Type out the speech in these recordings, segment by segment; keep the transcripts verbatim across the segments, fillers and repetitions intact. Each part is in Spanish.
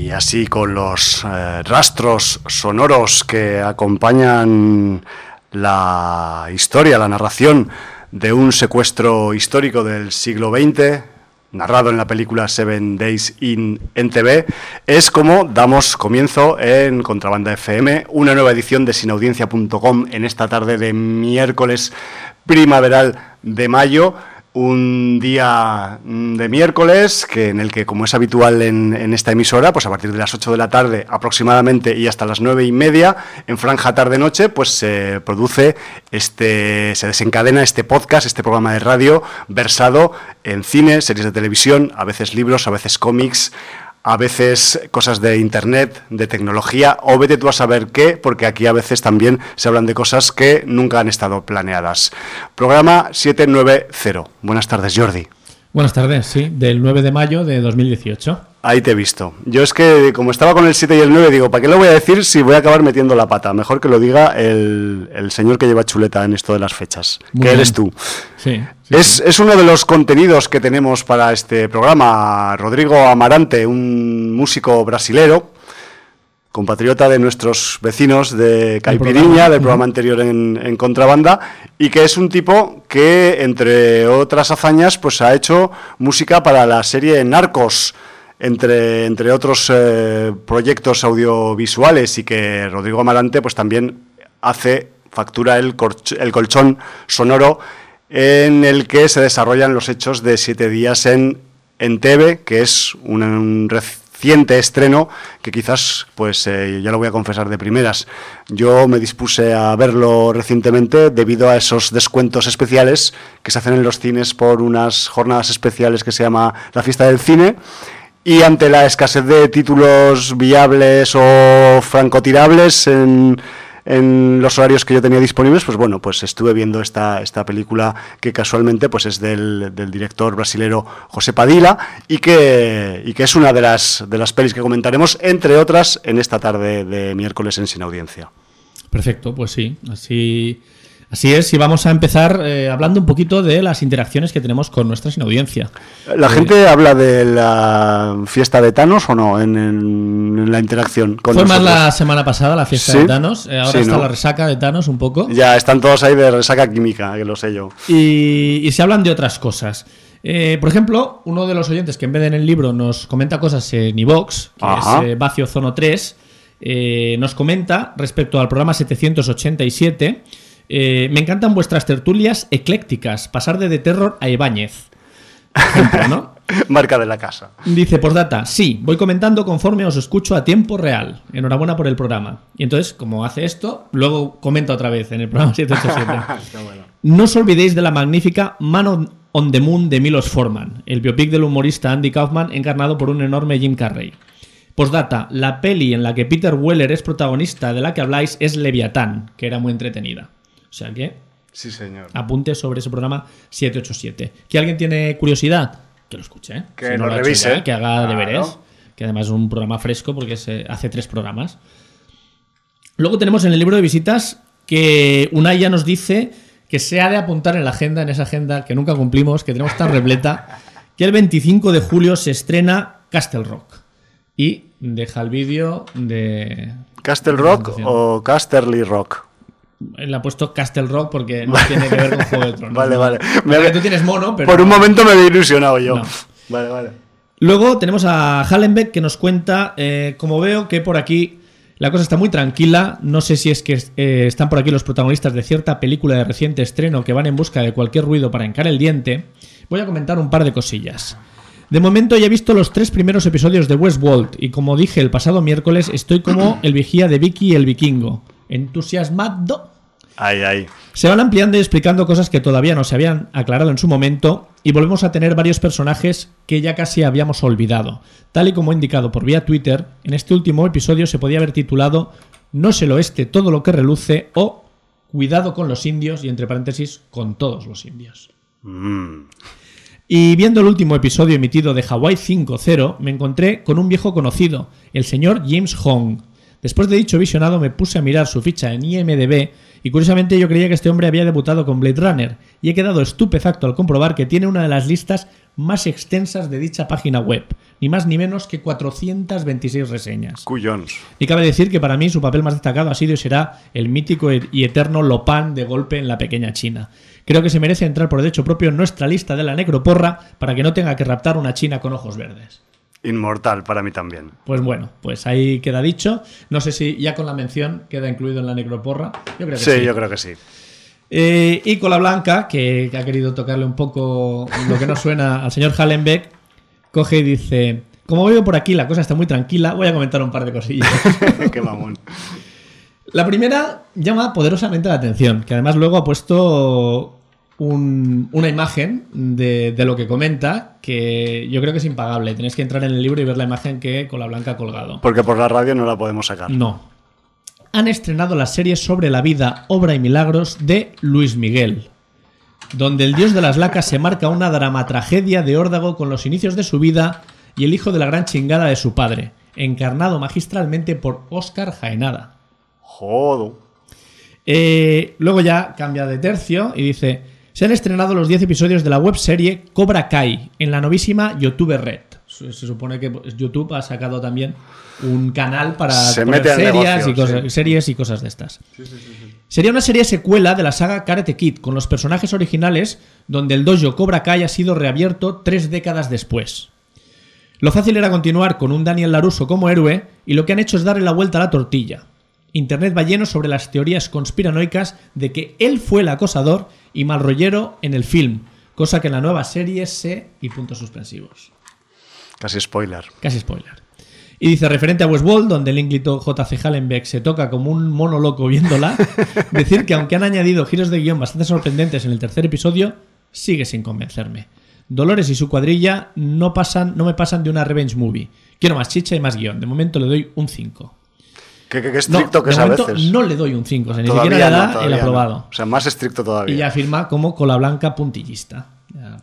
Y así con los eh, rastros sonoros que acompañan la historia, la narración de un secuestro histórico del siglo veinte, narrado en la película Seven Days in N T V, es como damos comienzo en Contrabanda F M, una nueva edición de sin audiencia punto com en esta tarde de miércoles primaveral de mayo. Un día de miércoles que en el que, como es habitual en, en esta emisora, pues a partir de las ocho de la tarde aproximadamente y hasta las nueve y media, en franja tarde-noche, pues se produce, este, se desencadena este podcast, este programa de radio versado en cine, series de televisión, a veces libros, a veces cómics, a veces cosas de internet, de tecnología, o vete tú a saber qué, porque aquí a veces también se hablan de cosas que nunca han estado planeadas. Programa setecientos noventa. Buenas tardes, Jordi. Buenas tardes, sí, del nueve de mayo de dos mil dieciocho. Ahí te he visto. Yo es que, como estaba con el siete y el nueve, digo, ¿para qué lo voy a decir si voy a acabar metiendo la pata? Mejor que lo diga el, el señor que lleva chuleta en esto de las fechas, Muy que bien. Eres tú. Sí, sí, es, sí. es uno de los contenidos que tenemos para este programa. Rodrigo Amarante, un músico brasilero, compatriota de nuestros vecinos de Caipiriña, del programa anterior en, en Contrabanda, y que es un tipo que, entre otras hazañas, pues ha hecho música para la serie Narcos, entre, entre otros eh, proyectos audiovisuales, y que Rodrigo Amarante pues también hace, factura el, corch, el colchón sonoro en el que se desarrollan los hechos de Siete días en N T V, que es un, un reciente estreno que quizás, pues eh, ya lo voy a confesar de primeras, yo me dispuse a verlo recientemente debido a esos descuentos especiales que se hacen en los cines por unas jornadas especiales que se llama la Fiesta del Cine. Y ante la escasez de títulos viables o francotirables en, en los horarios que yo tenía disponibles, pues bueno, pues estuve viendo esta, esta película que casualmente pues es del, del director brasilero José Padilla y que, y que es una de las, de las pelis que comentaremos, entre otras, en esta tarde de miércoles en Sin Audiencia. Perfecto, pues sí, así... Así es, y vamos a empezar eh, hablando un poquito de las interacciones que tenemos con nuestra sin audiencia. ¿La eh, gente habla de la fiesta de Thanos o no en, en, en la interacción con Fue nosotros? Más la semana pasada la fiesta ¿Sí? de Thanos, eh, ahora sí, está ¿no? la resaca de Thanos un poco. Ya, están todos ahí de resaca química, que lo sé yo. Y, y se hablan de otras cosas. Eh, por ejemplo, uno de los oyentes que en vez de en el libro nos comenta cosas en iVoox, que Ajá. es eh, Bacio Zono tres, eh, nos comenta respecto al programa setecientos ochenta y siete... Eh, me encantan vuestras tertulias eclécticas, pasar de The Terror a Ibáñez. Ejemplo, ¿no? Marca de la casa. Dice, postdata, sí, voy comentando conforme os escucho a tiempo real. Enhorabuena por el programa. Y entonces, como hace esto, luego comenta otra vez en el programa setecientos ochenta y siete. Bueno. No os olvidéis de la magnífica Man on, on the Moon de Milos Forman, el biopic del humorista Andy Kaufman encarnado por un enorme Jim Carrey. Postdata, la peli en la que Peter Weller es protagonista de la que habláis es Leviatán, que era muy entretenida. O sea que, sí, señor. Apunte sobre ese programa setecientos ochenta y siete. ¿Que alguien tiene curiosidad? Que lo escuche, ¿eh? Que si no lo, lo revise. Ya, que haga claro. deberes. Que además es un programa fresco porque se hace tres programas. Luego tenemos en el libro de visitas que Unai ya nos dice que se ha de apuntar en la agenda, en esa agenda que nunca cumplimos, que tenemos tan repleta, que el veinticinco de julio se estrena Castle Rock. Y deja el vídeo de... ¿Castle Rock o Casterly Rock? Le ha puesto Castle Rock porque no tiene que ver con Juego de Tronos. Vale, ¿no? vale. Me... Tú tienes mono, pero... Por un momento me había ilusionado yo. No. Vale, vale. Luego tenemos a Hallenbeck que nos cuenta, eh, como veo que por aquí la cosa está muy tranquila, no sé si es que eh, están por aquí los protagonistas de cierta película de reciente estreno que van en busca de cualquier ruido para hincar el diente, voy a comentar un par de cosillas. De momento ya he visto los tres primeros episodios de Westworld y como dije el pasado miércoles estoy como el vigía de Vicky y el vikingo. Entusiasmado. Ay, ay. Se van ampliando y explicando cosas que todavía no se habían aclarado en su momento y volvemos a tener varios personajes que ya casi habíamos olvidado. Tal y como he indicado por vía Twitter, en este último episodio se podía haber titulado No es el oeste todo lo que reluce o Cuidado con los indios y entre paréntesis con todos los indios. Mm. Y viendo el último episodio emitido de Hawaii cinco cero me encontré con un viejo conocido, el señor James Hong. Después de dicho visionado me puse a mirar su ficha en I M D B y curiosamente yo creía que este hombre había debutado con Blade Runner y he quedado estupefacto al comprobar que tiene una de las listas más extensas de dicha página web, ni más ni menos que cuatrocientas veintiséis reseñas. Cuyons. Y cabe decir que para mí su papel más destacado ha sido y será el mítico y eterno Lopan de golpe en la pequeña China. Creo que se merece entrar por derecho propio en nuestra lista de la necroporra para que no tenga que raptar una china con ojos verdes. Inmortal para mí también. Pues bueno, pues ahí queda dicho. No sé si ya con la mención queda incluido en la necroporra. Yo creo que sí. Sí, yo creo que sí. Eh, y Cola Blanca, que, que ha querido tocarle un poco lo que no suena al señor Hallenbeck, coge y dice: como veo por aquí la cosa está muy tranquila, voy a comentar un par de cosillas. Qué mamón. La primera llama poderosamente la atención, que además luego ha puesto un, una imagen de, de lo que comenta, que yo creo que es impagable. Tenéis que entrar en el libro y ver la imagen que Cola Blanca ha colgado. Porque por la radio no la podemos sacar. No. Han estrenado la serie sobre la vida, obra y milagros de Luis Miguel, donde el dios de las lacas se marca una dramatragedia de órdago con los inicios de su vida y el hijo de la gran chingada de su padre, encarnado magistralmente por Óscar Jaenada. Jodo. Eh, luego ya cambia de tercio y dice: se han estrenado los diez episodios de la webserie Cobra Kai en la novísima YouTube Red. Se, se supone que YouTube ha sacado también un canal para se poner mete series, negocio, y cosas, sí. series y cosas de estas. Sí, sí, sí, sí. Sería una serie secuela de la saga Karate Kid, con los personajes originales, donde el dojo Cobra Kai ha sido reabierto tres décadas después. Lo fácil era continuar con un Daniel LaRusso como héroe, y lo que han hecho es darle la vuelta a la tortilla. Internet va lleno sobre las teorías conspiranoicas de que él fue el acosador y malrollero en el film, cosa que en la nueva serie se... y puntos suspensivos. Casi spoiler. Casi spoiler. Y dice, referente a Westworld, donde el ínclito J C Hallenbeck se toca como un mono loco viéndola, decir que aunque han añadido giros de guión bastante sorprendentes en el tercer episodio, sigue sin convencerme. Dolores y su cuadrilla no, pasan, no me pasan de una revenge movie. Quiero más chicha y más guión. De momento le doy un cinco. Qué, qué, qué estricto no, que es a veces. No le doy un cinco, o sea, ni Todavía siquiera le da no, el aprobado. No. O sea, más estricto todavía. Y ya firma como cola blanca puntillista. Ya,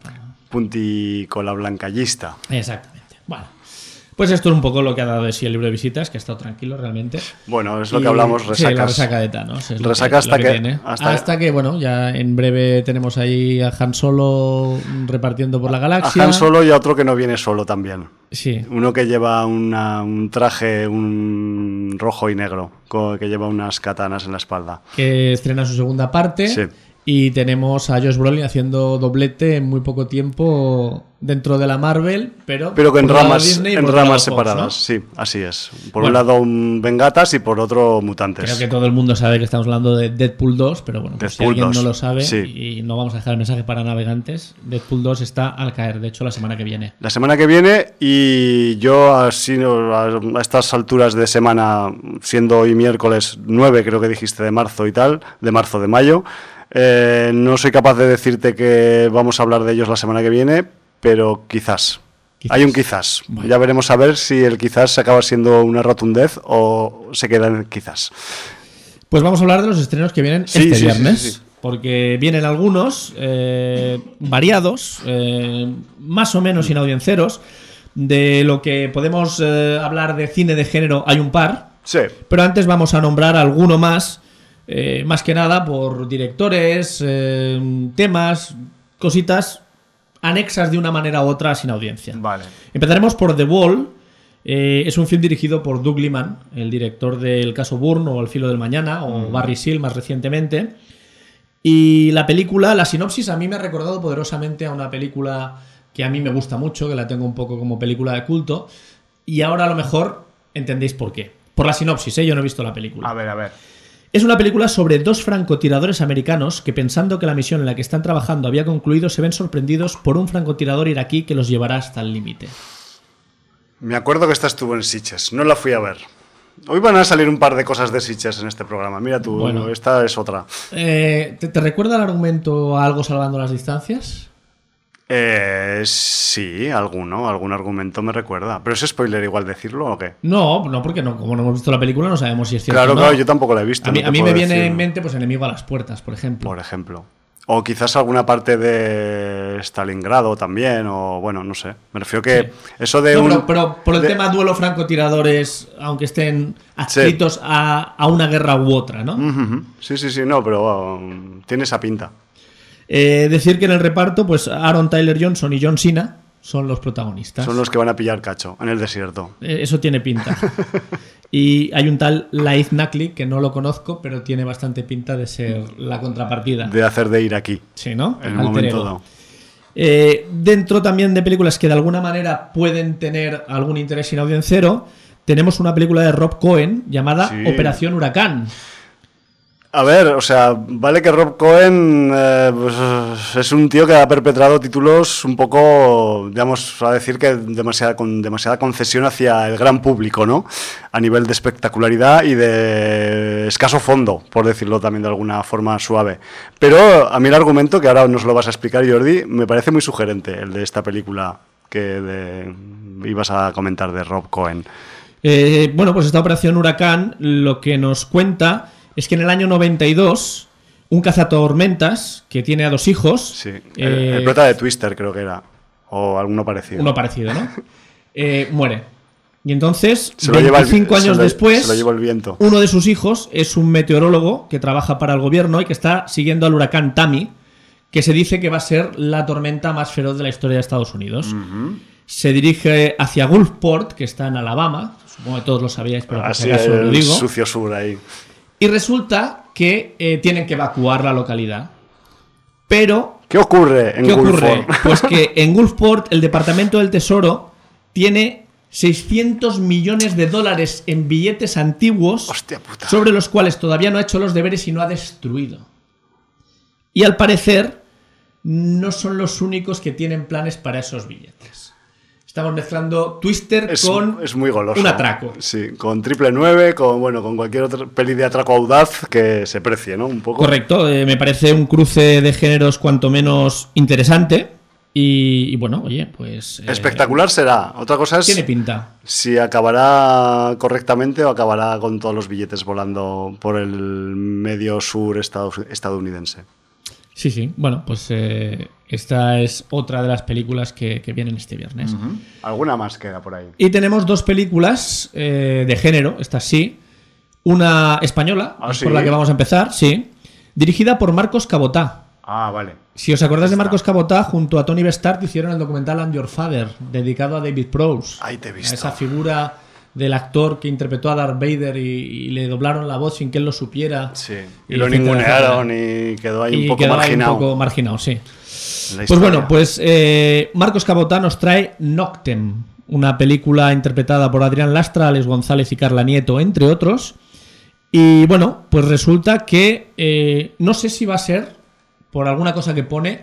Punti cola blancallista. Exactamente. Bueno, pues esto es un poco lo que ha dado de sí el libro de visitas, que ha estado tranquilo realmente. Bueno, es lo y, que hablamos, resacas. Sí, la resaca de Thanos. Es resaca que, hasta, que, que hasta, hasta que, bueno, ya en breve tenemos ahí a Han Solo repartiendo por la galaxia. A Han Solo y a otro que no viene solo también. Sí. Uno que lleva una, un traje un rojo y negro, que lleva unas katanas en la espalda. Que estrena su segunda parte. Sí. Y tenemos a Josh Brolin haciendo doblete en muy poco tiempo dentro de la Marvel, pero, pero que en ramas, Disney, en ramas separadas, Fox, ¿no? Sí, así es. Por bueno, un lado un Vengatas y por otro Mutantes. Creo que todo el mundo sabe que estamos hablando de Deadpool dos, pero bueno, pues si alguien dos. no lo sabe, sí. y no vamos a dejar el mensaje para navegantes, Deadpool dos está al caer, de hecho la semana que viene. La semana que viene, y yo así a estas alturas de semana, siendo hoy miércoles nueve, creo que dijiste, de marzo y tal, de marzo, de mayo, Eh, no soy capaz de decirte que vamos a hablar de ellos la semana que viene, pero quizás. quizás. Hay un quizás. Bueno. Ya veremos a ver si el quizás acaba siendo una rotundez o se queda en quizás. Pues vamos a hablar de los estrenos que vienen sí, este sí, viernes. Sí, sí, sí. Porque vienen algunos eh, variados, eh, más o menos inaudiencios. De lo que podemos eh, hablar de cine de género hay un par. Sí. Pero antes vamos a nombrar alguno más. Eh, más que nada por directores, eh, temas, cositas anexas de una manera u otra sin audiencia. Vale. Empezaremos por The Wall. Eh, es un film dirigido por Doug Liman, el director del caso Bourne o El filo del mañana, o mm. Barry Seal más recientemente. Y la película, la sinopsis, a mí me ha recordado poderosamente a una película que a mí me gusta mucho, que la tengo un poco como película de culto. Y ahora a lo mejor entendéis por qué. Por la sinopsis, ¿eh? Yo no he visto la película. A ver, a ver. Es una película sobre dos francotiradores americanos que, pensando que la misión en la que están trabajando había concluido, se ven sorprendidos por un francotirador iraquí que los llevará hasta el límite. Me acuerdo que esta estuvo en Sitges, no la fui a ver. Hoy van a salir un par de cosas de Sitges en este programa. Mira tú, bueno, esta es otra. Eh, ¿te, ¿Te recuerda el argumento a Algo salvando las distancias? Eh, sí, alguno, algún argumento me recuerda. ¿Pero es spoiler igual decirlo o qué? No, no, porque no, como no hemos visto la película no sabemos si es cierto claro, o no. Claro, yo tampoco la he visto. A mí, no a mí me viene decir. en mente pues Enemigo a las puertas, por ejemplo. Por ejemplo. O quizás alguna parte de Stalingrado también, o bueno, no sé. Me refiero que sí. eso de no, un... Pero, pero por el de... tema duelo francotiradores, aunque estén adscritos sí. a, a una guerra u otra, ¿no? Uh-huh. Sí, sí, sí, no, pero um, tiene esa pinta. Eh, decir que en el reparto, pues Aaron Tyler Johnson y John Cena, son los protagonistas. Son los que van a pillar cacho en el desierto. Eso tiene pinta. Y hay un tal Laith Nakli, que no lo conozco, pero tiene bastante pinta de ser la contrapartida. De hacer de iraquí. Sí, ¿no? En un momento dado. Eh, dentro también de películas que de alguna manera pueden tener algún interés sin audiencero, tenemos una película de Rob Cohen llamada sí. Operación Huracán. A ver, o sea, vale que Rob Cohen eh, pues, es un tío que ha perpetrado títulos un poco, digamos, a decir que demasiada, con demasiada concesión hacia el gran público, ¿no? A nivel de espectacularidad y de escaso fondo, por decirlo también de alguna forma suave. Pero a mí el argumento, que ahora nos lo vas a explicar, Jordi, me parece muy sugerente, el de esta película que de, ibas a comentar de Rob Cohen. Eh, bueno, pues esta Operación Huracán lo que nos cuenta es que en el año noventa y dos, un cazatormentas que tiene a dos hijos... Sí, el, eh, el prota de Twister creo que era, o alguno parecido. Uno parecido, ¿no? eh, muere. Y entonces, se lo veinticinco lleva el, años se lo, después, se lo lleva el viento. Uno de sus hijos es un meteorólogo que trabaja para el gobierno y que está siguiendo al huracán Tammy, que se dice que va a ser la tormenta más feroz de la historia de Estados Unidos. Uh-huh. Se dirige hacia Gulfport, que está en Alabama. Supongo que todos lo sabíais, pero por Así si acaso el lo digo. Sucio sur ahí. Y resulta que eh, tienen que evacuar la localidad. Pero... ¿Qué ocurre en ¿qué Gulfport? Ocurre? Pues que en Gulfport el Departamento del Tesoro tiene seiscientos millones de dólares en billetes antiguos. Hostia puta. Sobre los cuales todavía no ha hecho los deberes y no ha destruido. Y al parecer no son los únicos que tienen planes para esos billetes. Estamos mezclando Twister es, con es muy goloso. un atraco. Sí, con triple nueve, con bueno, con cualquier otra peli de atraco audaz que se precie, ¿no? Un poco. Correcto, eh, me parece un cruce de géneros cuanto menos interesante. Y, y bueno, oye, pues... Eh, espectacular será. Otra cosa es... Tiene pinta. Si acabará correctamente o acabará con todos los billetes volando por el medio sur estadounidense. Sí, sí. Bueno, pues eh, esta es otra de las películas que, que vienen este viernes. Uh-huh. ¿Alguna más queda por ahí? Y tenemos dos películas eh, de género, esta sí. Una española, ¿Ah, sí? por la que vamos a empezar, sí. Dirigida por Marcos Cabotá. Ah, vale. Si os acordáis de Marcos Cabotá, junto a Tony Bestart hicieron el documental I'm Your Father, dedicado a David Prowse. Ahí te he visto. A esa figura del actor que interpretó a Darth Vader y, y le doblaron la voz sin que él lo supiera. Sí, y, y lo ningunearon y quedó ahí y un poco quedó marginado. Ahí un poco marginado, sí. Pues bueno, pues eh, Marcos Cabotá nos trae Noctem, una película interpretada por Adrián Lastra, Alex González y Carla Nieto, entre otros. Y bueno, pues resulta que eh, no sé si va a ser, por alguna cosa que pone,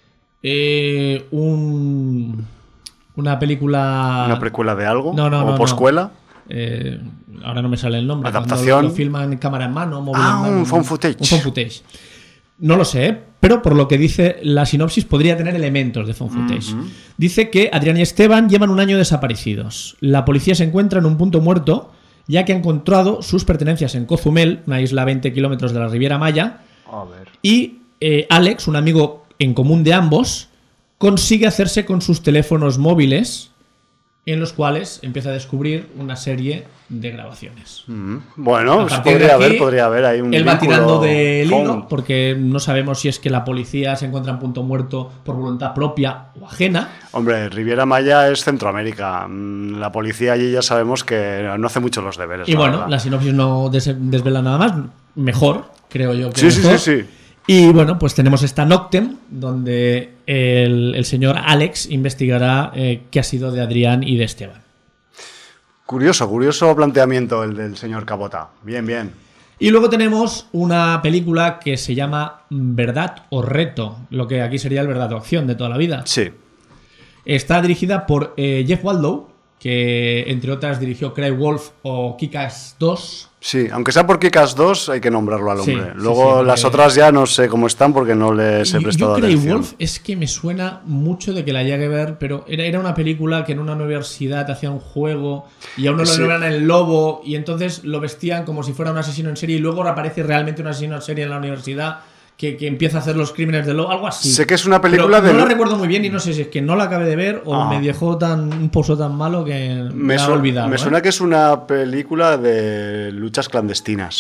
eh, un... Una película... ¿Una precuela de algo? No, no, ¿O no, poscuela? No. Eh, ahora no me sale el nombre. ¿Adaptación? Lo, lo filman en cámara en mano, móvil ah, en mano. un phone footage. Un phone footage. No lo sé, pero por lo que dice la sinopsis podría tener elementos de phone footage. Uh-huh. Dice que Adrián y Esteban llevan un año desaparecidos. La policía se encuentra en un punto muerto, ya que ha encontrado sus pertenencias en Cozumel, una isla a veinte kilómetros de la Riviera Maya. A ver. Y eh, Alex, un amigo en común de ambos, consigue hacerse con sus teléfonos móviles, en los cuales empieza a descubrir una serie de grabaciones. Mm, bueno, pues podría aquí, haber, podría haber ahí un él va tirando del hilo, porque no sabemos si es que la policía se encuentra en punto muerto por voluntad propia o ajena. Hombre, Riviera Maya es Centroamérica. La policía allí ya sabemos que no hace mucho los deberes. Y la bueno, verdad. La sinopsis no des- desvela nada más. Mejor, creo yo que sí, mejor. Sí, sí, sí. Y bueno, pues tenemos esta Noctem, donde el, el señor Alex investigará eh, qué ha sido de Adrián y de Esteban. Curioso, curioso planteamiento el del señor Cabotá. Bien, bien. Y luego tenemos una película que se llama Verdad o Reto, lo que aquí sería el verdad o acción de toda la vida. Sí. Está dirigida por eh, Jeff Waldo, que entre otras dirigió Cry Wolf o Kick-Ass dos. Sí, aunque sea por Kick-Ass dos hay que nombrarlo al hombre. Sí, Luego sí, sí, las porque... otras ya no sé cómo están porque no les he prestado yo, yo atención. Cry Wolf es que me suena mucho de que la llegué a ver, pero era, era una película que en una universidad hacía un juego y a uno sí. lo nombran el lobo y entonces lo vestían como si fuera un asesino en serie y luego reaparece realmente un asesino en serie en la universidad. Que, que empieza a hacer los crímenes de lobo, algo así. Sé que es una película pero de... no la recuerdo muy bien y no sé si es que no la acabé de ver o ah. me dejó tan un pozo tan malo que me, me ha olvidado. Me ¿eh? suena que es una película de luchas clandestinas.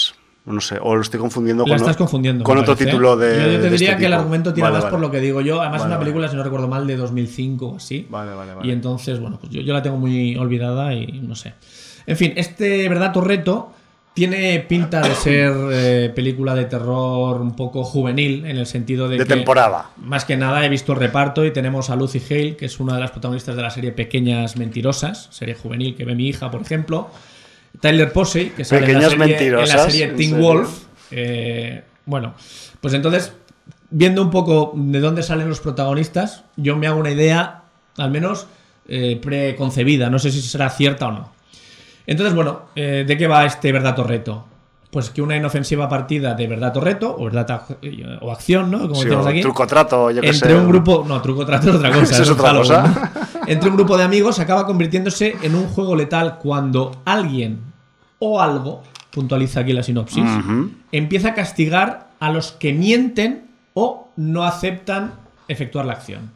No sé, o lo estoy confundiendo La con, estás confundiendo, con otro parece, título de. Yo, yo te de diría este que el tipo. argumento tira Vale, más vale. por lo que digo yo. Además, Vale, es una película, vale. si no recuerdo mal, de dos mil cinco o así. Vale, vale, vale. Y entonces, bueno, pues yo, yo la tengo muy olvidada y no sé. En fin, este Verdad o Reto tiene pinta de ser eh, película de terror un poco juvenil, en el sentido de, De que, temporada. más que nada, he visto el reparto y tenemos a Lucy Hale, que es una de las protagonistas de la serie Pequeñas Mentirosas, serie juvenil que ve mi hija, por ejemplo. Tyler Posey, que sale en la, Pequeñas serie, en Mentirosas, la serie ¿en Teen serio? Wolf. Eh, bueno, pues entonces, viendo un poco de dónde salen los protagonistas, yo me hago una idea, al menos eh, preconcebida, no sé si será cierta o no. Entonces, bueno, eh, ¿de qué va este Verdad o Reto? Pues que una inofensiva partida de Verdad o Reto, o verdad o acción, ¿no? Como Sí, decimos o aquí. truco trato, yo que Entre sé. un grupo. No, truco trato es otra cosa. Eso es un otra Halloween, cosa. ¿no? Entre un grupo de amigos acaba convirtiéndose en un juego letal cuando alguien o algo, puntualiza aquí la sinopsis, Ujú. empieza a castigar a los que mienten o no aceptan efectuar la acción.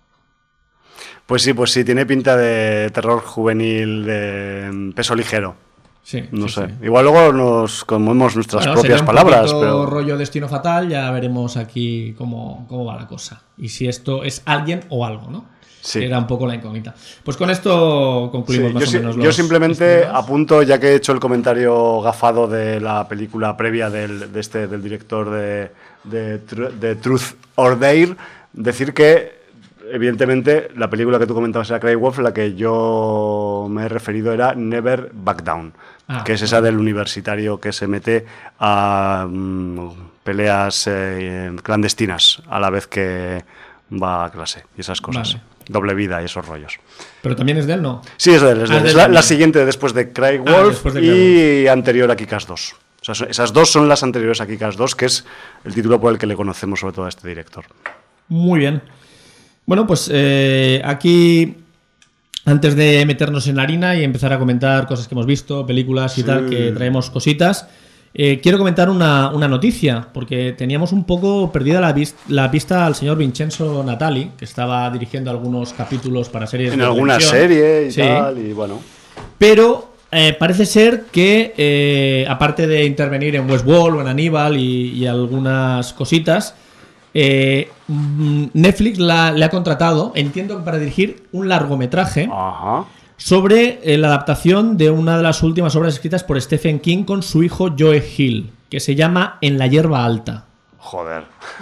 Pues sí, pues sí, tiene pinta de terror juvenil de peso ligero. Sí, No sí, sé. sí. Igual luego nos comemos nuestras Bueno, propias sería un palabras, poquito pero. rollo destino fatal, ya veremos aquí cómo, cómo va la cosa. Y si esto es alguien o algo, ¿no? Sí. Era un poco la incógnita. Pues con esto concluimos Sí, más yo, o si- menos yo los simplemente estrenos. apunto, ya que he hecho el comentario gafado de la película previa del, de este, del director de, de, Tru- de Truth or Dare, decir que, evidentemente, la película que tú comentabas era Cry Wolf, la que yo me he referido era Never Back Down, Ah, que es esa del universitario que se mete a mm, peleas eh, clandestinas a la vez que va a clase y esas cosas. Vale. Doble vida y esos rollos. Pero también es de él, ¿no? Sí, es de él, es, de Ah, él. de Es él la, también. la siguiente después de Cry Ah, Wolf después de y anterior a Kick-Ass dos. O sea, son- esas dos son las anteriores a Kick-Ass dos, que es el título por el que le conocemos sobre todo a este director. Muy bien. Bueno, pues eh, aquí, antes de meternos en la harina y empezar a comentar cosas que hemos visto, películas y Sí. tal, que traemos cositas, eh, quiero comentar una, una noticia, porque teníamos un poco perdida la, vis- la pista al señor Vincenzo Natali, que estaba dirigiendo algunos capítulos para series En de alguna televisión. serie y Sí. tal, y bueno. Pero eh, parece ser que, eh, aparte de intervenir en Westworld o en Aníbal y, y algunas cositas, eh, mm, Netflix la- le ha contratado, entiendo que para dirigir un largometraje Ajá. sobre eh, la adaptación de una de las últimas obras escritas por Stephen King con su hijo Joe Hill, que se llama En la hierba alta. Joder.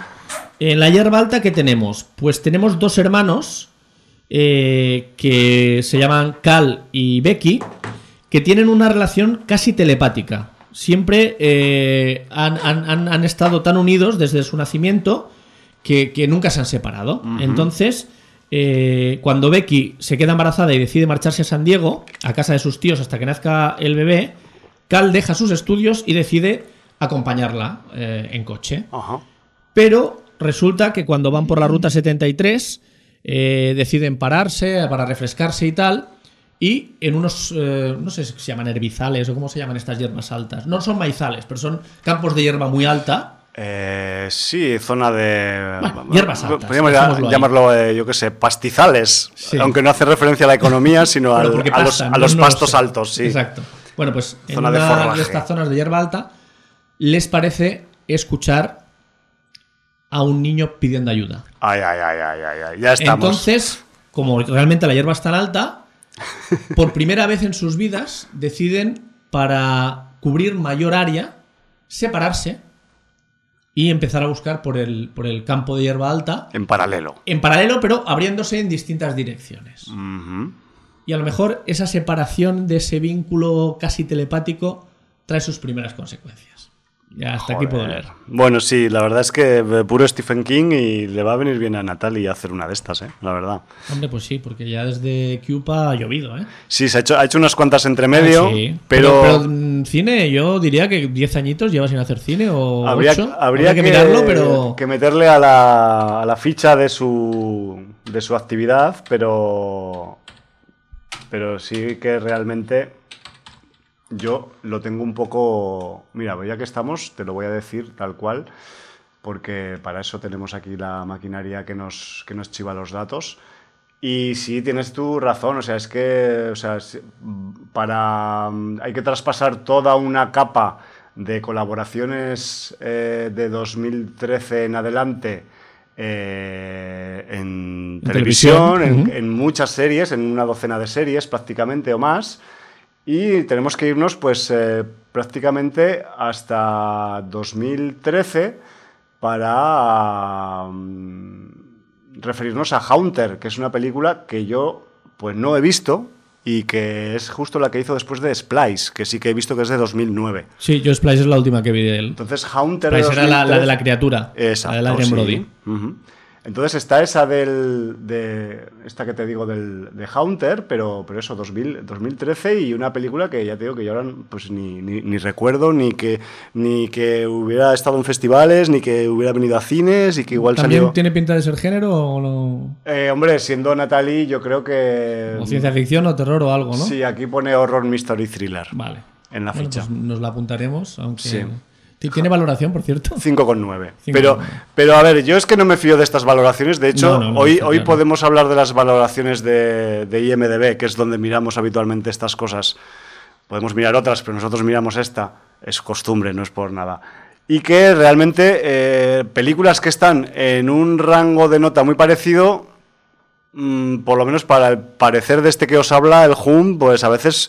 En la hierba alta, ¿qué tenemos? Pues tenemos dos hermanos eh, que se llaman Cal y Becky, que tienen una relación casi telepática. Siempre eh, han, han- han- han estado tan unidos desde su nacimiento que, que nunca se han separado. Entonces, eh, cuando Becky se queda embarazada y decide marcharse a San Diego, a casa de sus tíos hasta que nazca el bebé, Cal deja sus estudios y decide acompañarla eh, en coche. Ajá. Pero resulta que cuando van por la ruta setenta y tres eh, deciden pararse para refrescarse y tal. Y en unos, eh, no sé si se llaman herbizales o cómo se llaman estas hierbas altas. No son maizales, pero son campos de hierba muy alta. Eh, sí, zona de. Bueno, hierbas altas, Podríamos ya- dejémoslo ahí. llamarlo, eh, yo qué sé, pastizales. Sí. Aunque no hace referencia a la economía, sino Bueno, al- porque a, los, pastan, a los no- no lo pastos sé. altos, sí. Exacto. Bueno, pues en Zona de una de, forraje. estas zonas de hierba alta les parece escuchar a un niño pidiendo ayuda. Ay, ay, ay, ay, ay, ay. Ya estamos. Entonces, como realmente la hierba es tan alta, por primera vez en sus vidas deciden, para cubrir mayor área, separarse y empezar a buscar por el, por el campo de hierba alta, En paralelo. en paralelo, pero abriéndose en distintas direcciones. Ujú. Y a lo mejor esa separación de ese vínculo casi telepático trae sus primeras consecuencias. Ya hasta aquí puedo leer. Bueno, sí, la verdad es que eh, puro Stephen King y le va a venir bien a Natalie hacer una de estas, ¿eh? La verdad. Hombre, pues sí, porque ya desde Cupa ha llovido, ¿eh? Sí, se ha hecho, ha hecho unas cuantas entre medio, Ah, sí. pero, pero, pero, mm, cine, yo diría que diez añitos lleva sin hacer cine o habría, ocho. habría que, que, mirarlo, pero que meterle a la, a la ficha de su, de su actividad, pero, pero sí que realmente yo lo tengo un poco... Mira, ya que estamos, te lo voy a decir tal cual, porque para eso tenemos aquí la maquinaria que nos, que nos chiva los datos. Y sí, tienes tu razón, o sea, es que o sea, si- para hay que traspasar toda una capa de colaboraciones eh, de dos mil trece en adelante eh, en, en televisión, televisión. En, uh-huh. en muchas series, en una docena de series prácticamente o más, y tenemos que irnos pues eh, prácticamente hasta dos mil trece para um, referirnos a Haunter, que es una película que yo pues no he visto, y que es justo la que hizo después de Splice, que sí que he visto que es de dos mil nueve. Sí, yo Splice es la última que vi de él. Entonces, Haunter Splice de dos mil trece, era la, la de la criatura. Exacto, la de Adrien sí. Brody. Uh-huh. Entonces está esa del, de esta que te digo del, de Haunter, pero, pero eso, dos mil, dos mil trece, y una película que ya te digo que yo ahora pues ni, ni, ni recuerdo, ni que, ni que hubiera estado en festivales, ni que hubiera venido a cines, y que igual ¿También salió... tiene pinta de ser género o no? Eh, hombre, siendo Natalie, yo creo que... O ciencia ficción o terror o algo, ¿no? Sí, aquí pone horror, mystery, thriller. Vale. En la bueno, ficha. Pues nos la apuntaremos, aunque... Sí. ¿Tiene valoración, por cierto? cinco coma nueve. Pero, pero, a ver, yo es que no me fío de estas valoraciones. De hecho, no, no, no, hoy, hoy claro. podemos hablar de las valoraciones de, de I M D B, que es donde miramos habitualmente estas cosas. Podemos mirar otras, pero nosotros miramos esta. Es costumbre, no es por nada. Y que realmente eh, películas que están en un rango de nota muy parecido, mmm, por lo menos para el parecer de este que os habla, el Hum, pues a veces...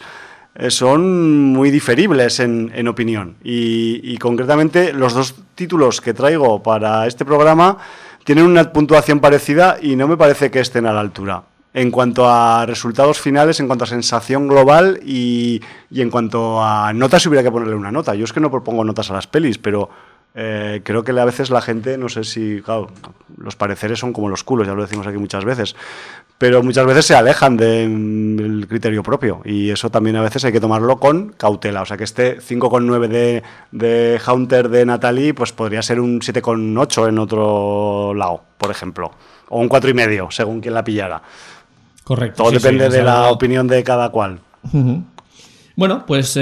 son muy diferibles en, en opinión, y, y concretamente los dos títulos que traigo para este programa tienen una puntuación parecida y no me parece que estén a la altura en cuanto a resultados finales, en cuanto a sensación global y, y en cuanto a notas, si hubiera que ponerle una nota. Yo es que no propongo notas a las pelis, pero eh, creo que a veces la gente, no sé si, claro, los pareceres son como los culos, ya lo decimos aquí muchas veces, pero muchas veces se alejan del de criterio propio, y eso también a veces hay que tomarlo con cautela. O sea que este cinco coma nueve de, de Haunter de Natalie pues podría ser un siete coma ocho en otro lado, por ejemplo, o un cuatro coma cinco, según quien la pillara. Correcto. Todo sí, depende sí, de la algo... opinión de cada cual. Uh-huh. Bueno, pues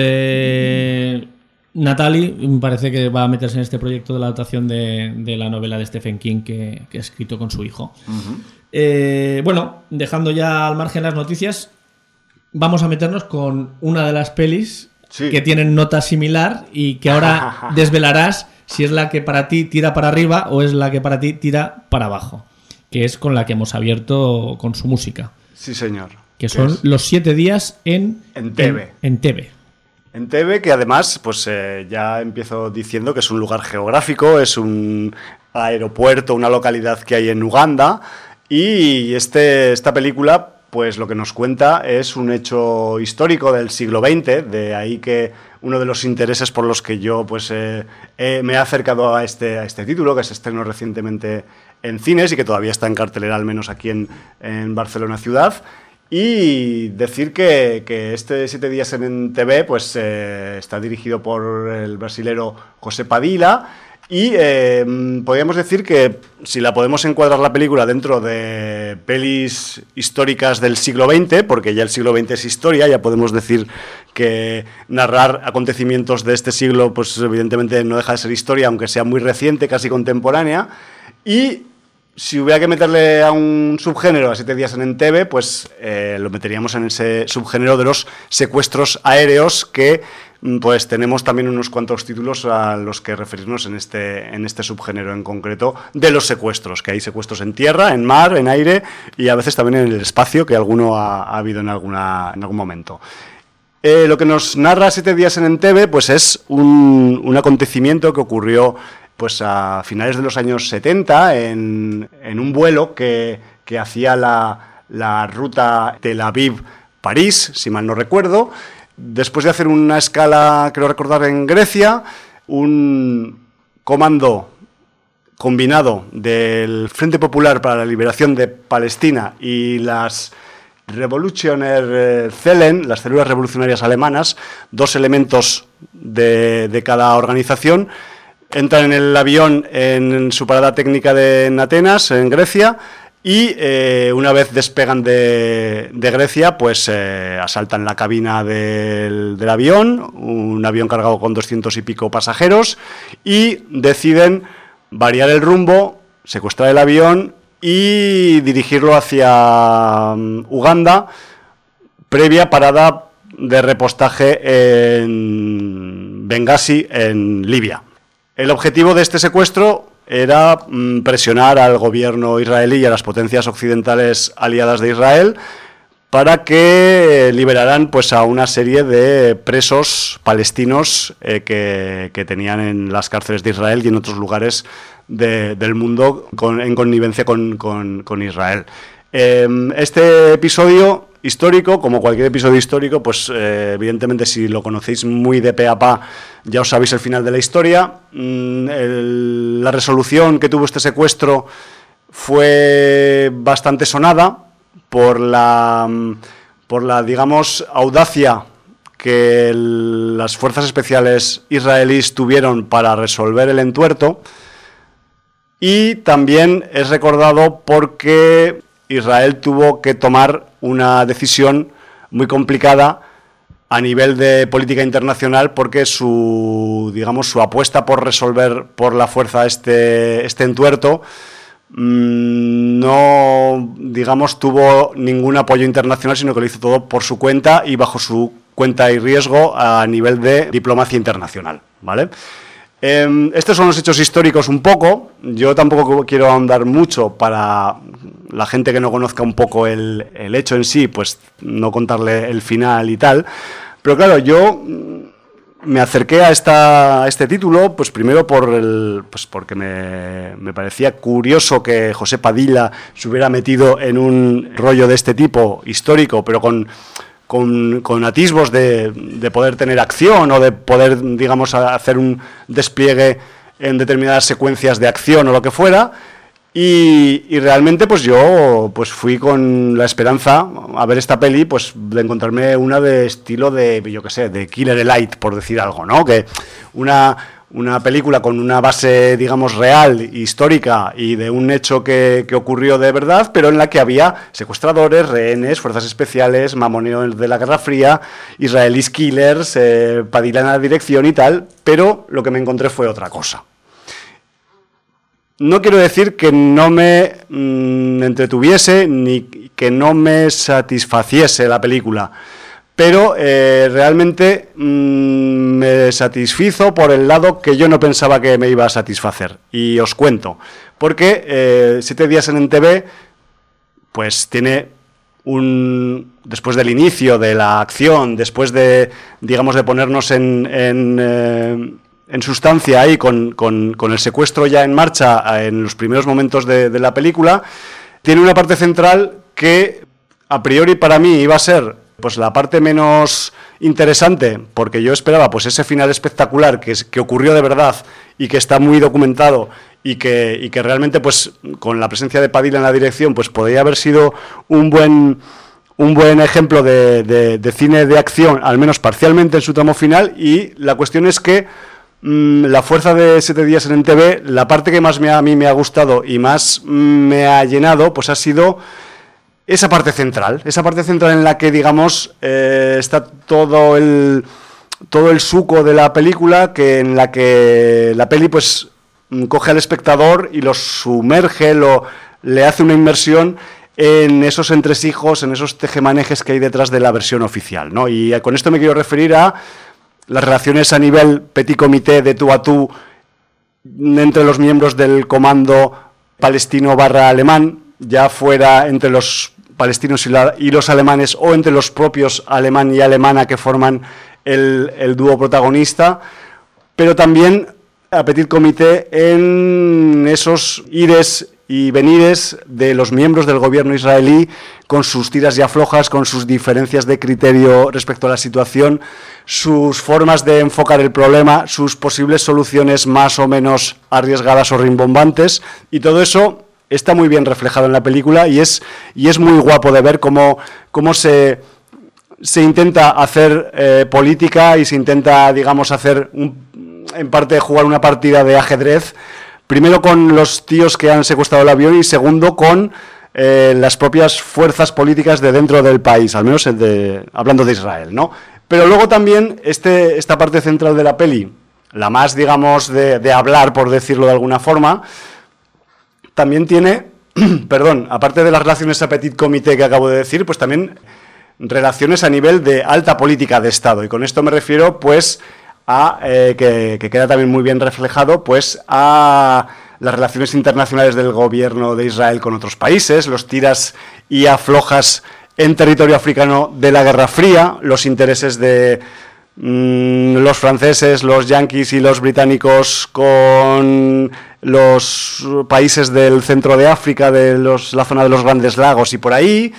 eh, Natalie me parece que va a meterse en este proyecto de la adaptación de, de la novela de Stephen King que, que ha escrito con su hijo. Uh-huh. Eh, bueno, dejando ya al margen las noticias, vamos a meternos con una de las pelis sí. que tienen nota similar y que ahora desvelarás si es la que para ti tira para arriba o es la que para ti tira para abajo, que es con la que hemos abierto con su música. Sí, señor. Que son es? Los siete días en... En T V. En, en T V. En T V, que además, pues eh, ya empiezo diciendo que es un lugar geográfico, es un aeropuerto, una localidad que hay en Uganda. Y este, esta película, pues lo que nos cuenta es un hecho histórico del siglo veinte, de ahí que uno de los intereses por los que yo pues eh, eh, me he acercado a este, a este título, que se estrenó recientemente en cines y que todavía está en cartelera, al menos aquí en, en Barcelona ciudad. Y decir que, que este Siete días en T V pues eh, está dirigido por el brasilero José Padilla. Y eh, podríamos decir que si la podemos encuadrar la película dentro de pelis históricas del siglo veinte, porque ya el siglo veinte es historia, ya podemos decir que narrar acontecimientos de este siglo, pues evidentemente no deja de ser historia, aunque sea muy reciente, casi contemporánea. Y si hubiera que meterle a un subgénero a Siete días en T V, pues eh, lo meteríamos en ese subgénero de los secuestros aéreos, que pues tenemos también unos cuantos títulos a los que referirnos en este, en este subgénero en concreto de los secuestros, que hay secuestros en tierra, en mar, en aire y a veces también en el espacio, que alguno ha, ha habido en, alguna, en algún momento. Eh, lo que nos narra Siete días en T V pues es un, un acontecimiento que ocurrió pues a finales de los años setenta en, en un vuelo que, que hacía la, la ruta Tel Aviv-París, si mal no recuerdo. Después de hacer una escala, creo recordar, en Grecia, un comando combinado del Frente Popular para la Liberación de Palestina y las Revolutionär Zellen, las células revolucionarias alemanas, dos elementos de, de cada organización, entran en el avión en su parada técnica de en Atenas, en Grecia, y eh, una vez despegan de, de Grecia, pues eh, asaltan la cabina del, del avión, un avión cargado con doscientos y pico pasajeros, y deciden variar el rumbo, secuestrar el avión y dirigirlo hacia um, Uganda, previa parada de repostaje en Benghazi, en Libia. El objetivo de este secuestro era mm, presionar al gobierno israelí y a las potencias occidentales aliadas de Israel para que liberaran pues, a una serie de presos palestinos eh, que, que tenían en las cárceles de Israel y en otros lugares de, del mundo con, en connivencia con, con, con Israel. Eh, este episodio histórico, como cualquier episodio histórico, pues eh, evidentemente si lo conocéis muy de pe a pa ya os sabéis el final de la historia. Mm, el, la resolución que tuvo este secuestro fue bastante sonada por la, por la digamos, audacia que el, las fuerzas especiales israelíes tuvieron para resolver el entuerto, y también es recordado porque Israel tuvo que tomar una decisión muy complicada a nivel de política internacional, porque su, digamos, su apuesta por resolver por la fuerza este, este entuerto no, digamos, tuvo ningún apoyo internacional, sino que lo hizo todo por su cuenta y bajo su cuenta y riesgo a nivel de diplomacia internacional, ¿vale? Eh, estos son los hechos históricos un poco. Yo tampoco quiero ahondar mucho para la gente que no conozca un poco el, el hecho en sí, pues no contarle el final y tal. Pero claro, yo me acerqué a, esta, a este título, pues primero por el, pues porque me, me parecía curioso que José Padilla se hubiera metido en un rollo de este tipo histórico, pero con, con, con atisbos de, de poder tener acción o de poder, digamos, hacer un despliegue en determinadas secuencias de acción o lo que fuera. Y, y realmente pues yo pues fui con la esperanza a ver esta peli, pues de encontrarme una de estilo de, yo qué sé, de Killer Elite, por decir algo, ¿no? Que una, una película con una base, digamos, real, histórica y de un hecho que, que ocurrió de verdad, pero en la que había secuestradores, rehenes, fuerzas especiales, mamoneo de la Guerra Fría, israelíes killers, eh, Padilla en la dirección y tal, pero lo que me encontré fue otra cosa. No quiero decir que no me mmm, entretuviese ni que no me satisfaciese la película, pero eh, realmente mmm, me satisfizo por el lado que yo no pensaba que me iba a satisfacer. Y os cuento, porque eh, Siete días en N T V, pues tiene un... después del inicio de la acción, después de, digamos, de ponernos en... en eh, en sustancia ahí con, con, con el secuestro ya en marcha en los primeros momentos de, de la película, tiene una parte central que a priori para mí iba a ser pues la parte menos interesante, porque yo esperaba pues ese final espectacular que, es, que ocurrió de verdad y que está muy documentado y que, y que realmente pues con la presencia de Padilla en la dirección pues podría haber sido un buen... un buen ejemplo de, de, de cine de acción, al menos parcialmente en su tramo final. Y la cuestión es que la fuerza de Siete días en N T V, la parte que más me ha, a mí me ha gustado y más me ha llenado, pues ha sido esa parte central, esa parte central en la que, digamos, eh, está todo el todo el suco de la película, que en la que la peli pues coge al espectador y lo sumerge, lo le hace una inmersión en esos entresijos, en esos tejemanejes que hay detrás de la versión oficial, ¿no? Y con esto me quiero referir a las relaciones a nivel petit comité de tú a tú entre los miembros del comando palestino barra alemán, ya fuera entre los palestinos y, la, y los alemanes o entre los propios alemán y alemana que forman el, el dúo protagonista, pero también a petit comité en esos ires y venires de los miembros del gobierno israelí, con sus tiras y aflojas, con sus diferencias de criterio respecto a la situación, sus formas de enfocar el problema, sus posibles soluciones más o menos arriesgadas o rimbombantes, y todo eso está muy bien reflejado en la película y es, y es muy guapo de ver cómo, cómo se, se intenta hacer eh, política y se intenta, digamos, hacer un, en parte jugar una partida de ajedrez, primero con los tíos que han secuestrado el avión y segundo con eh, las propias fuerzas políticas de dentro del país, al menos el de, hablando de Israel, ¿no? Pero luego también este, esta parte central de la peli, la más, digamos, de, de hablar, por decirlo de alguna forma, también tiene, perdón, aparte de las relaciones a petit comité que acabo de decir, pues también relaciones a nivel de alta política de Estado. Y con esto me refiero, pues, a, eh, que, que queda también muy bien reflejado, pues a las relaciones internacionales del gobierno de Israel con otros países, los tiras y aflojas en territorio africano de la Guerra Fría, los intereses de mmm, los franceses, los yanquis y los británicos con los países del centro de África, de los, la zona de los Grandes Lagos y por ahí,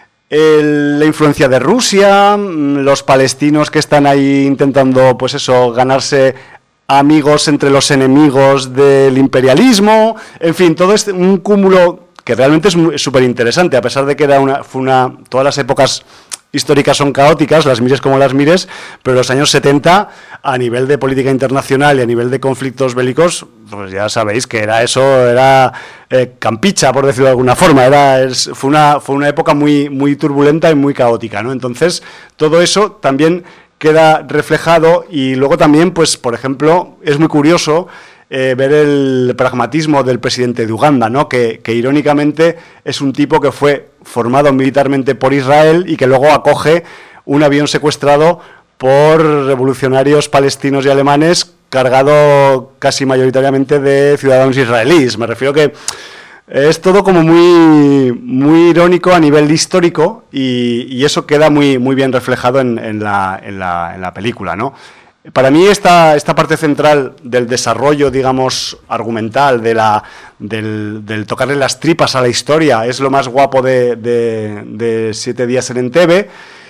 el, la influencia de Rusia, los palestinos que están ahí intentando, pues eso, ganarse amigos entre los enemigos del imperialismo, en fin, todo este un cúmulo que realmente es súper interesante, a pesar de que era una, fue una, todas las épocas históricas son caóticas, las mires como las mires, pero los años setenta, a nivel de política internacional y a nivel de conflictos bélicos, pues ya sabéis que era eso, era eh, campicha, por decirlo de alguna forma, era, es, fue, una, fue una época muy, muy turbulenta y muy caótica, ¿no? Entonces, todo eso también queda reflejado y luego también, pues, por ejemplo, es muy curioso eh, ver el pragmatismo del presidente de Uganda, ¿no? Que, que irónicamente es un tipo que fue formado militarmente por Israel y que luego acoge un avión secuestrado por revolucionarios palestinos y alemanes cargado casi mayoritariamente de ciudadanos israelíes. Me refiero que es todo como muy, muy irónico a nivel histórico y, y eso queda muy, muy bien reflejado en, en, la, en, la, en la película, ¿no? Para mí esta, esta parte central del desarrollo, digamos, argumental, de la, del, del tocarle las tripas a la historia, es lo más guapo de, de, de Siete días en Entebbe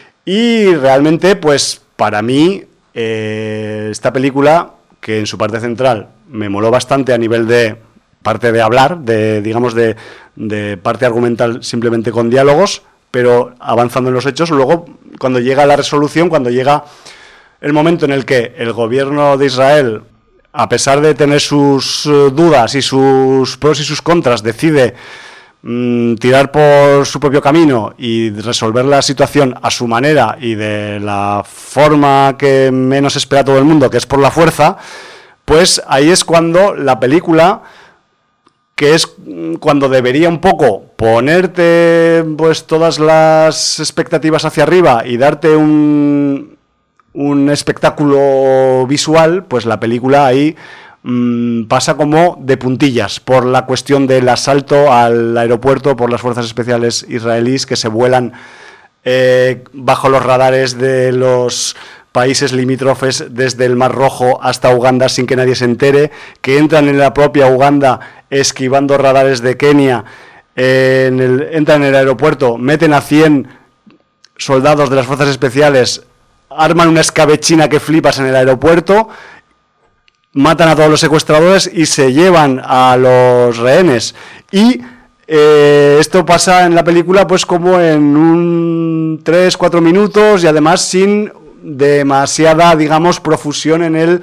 y realmente, pues, para mí, eh, esta película, que en su parte central me moló bastante a nivel de parte de hablar, de digamos de, de parte argumental simplemente con diálogos, pero avanzando en los hechos, luego cuando llega la resolución, cuando llega el momento en el que el gobierno de Israel, a pesar de tener sus uh, dudas y sus pros y sus contras, decide mmm, tirar por su propio camino y resolver la situación a su manera y de la forma que menos espera todo el mundo, que es por la fuerza, pues ahí es cuando la película, que es cuando debería un poco ponerte pues todas las expectativas hacia arriba y darte un, un espectáculo visual, pues la película ahí mmm, pasa como de puntillas por la cuestión del asalto al aeropuerto por las fuerzas especiales israelíes que se vuelan eh, bajo los radares de los países limítrofes desde el Mar Rojo hasta Uganda sin que nadie se entere, que entran en la propia Uganda esquivando radares de Kenia, eh, en el, entran en el aeropuerto, meten a cien soldados de las fuerzas especiales, arman una escabechina que flipas en el aeropuerto, matan a todos los secuestradores y se llevan a los rehenes. Y eh, esto pasa en la película pues como en un tres cuatro minutos y además sin demasiada, digamos, profusión en el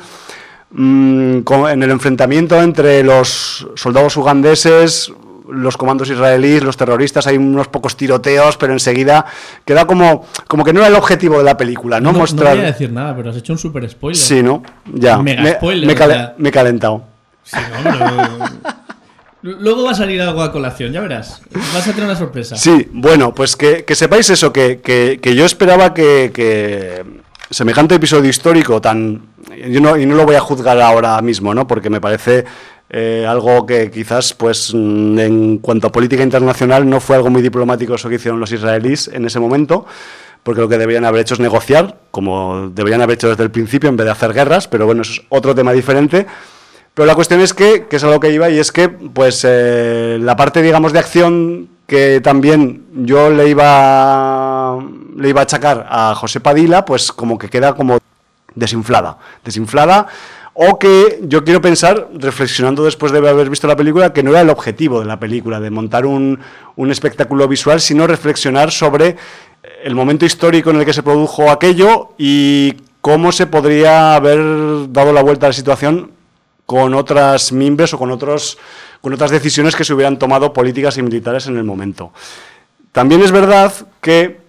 mmm, en el enfrentamiento entre los soldados ugandeses, los comandos israelíes, los terroristas. Hay unos pocos tiroteos, pero enseguida queda como, como que no era el objetivo de la película, ¿no? No, Mostrar... no voy a decir nada, pero has hecho un super spoiler. Sí, ¿no? Ya. Mega me, spoiler. Me, cal... o sea... me he calentado. Sí, no, pero... Luego va a salir algo a colación, ya verás. Vas a tener una sorpresa. Sí, bueno, pues que, que sepáis eso, que, que, que yo esperaba que, que semejante episodio histórico tan... Yo no, y no lo voy a juzgar ahora mismo, ¿no? Porque me parece eh, algo que quizás, pues, en cuanto a política internacional, no fue algo muy diplomático eso que hicieron los israelíes en ese momento, porque lo que deberían haber hecho es negociar, como deberían haber hecho desde el principio, en vez de hacer guerras, pero bueno, eso es otro tema diferente. Pero la cuestión es que, que es a lo que iba, y es que, pues, eh, la parte, digamos, de acción que también yo le iba, le iba a achacar a José Padilla, pues como que queda como desinflada, desinflada, o que yo quiero pensar, reflexionando después de haber visto la película, que no era el objetivo de la película, de montar un, un espectáculo visual, sino reflexionar sobre el momento histórico en el que se produjo aquello y cómo se podría haber dado la vuelta a la situación con otras mimbres o con otros con otras decisiones que se hubieran tomado políticas y militares en el momento. También es verdad que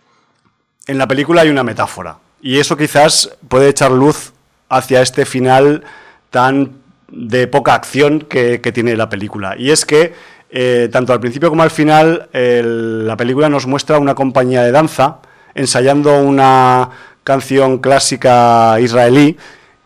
en la película hay una metáfora, y eso quizás puede echar luz hacia este final tan de poca acción que, que tiene la película. Y es que, eh, tanto al principio como al final, el, la película nos muestra una compañía de danza ensayando una canción clásica israelí,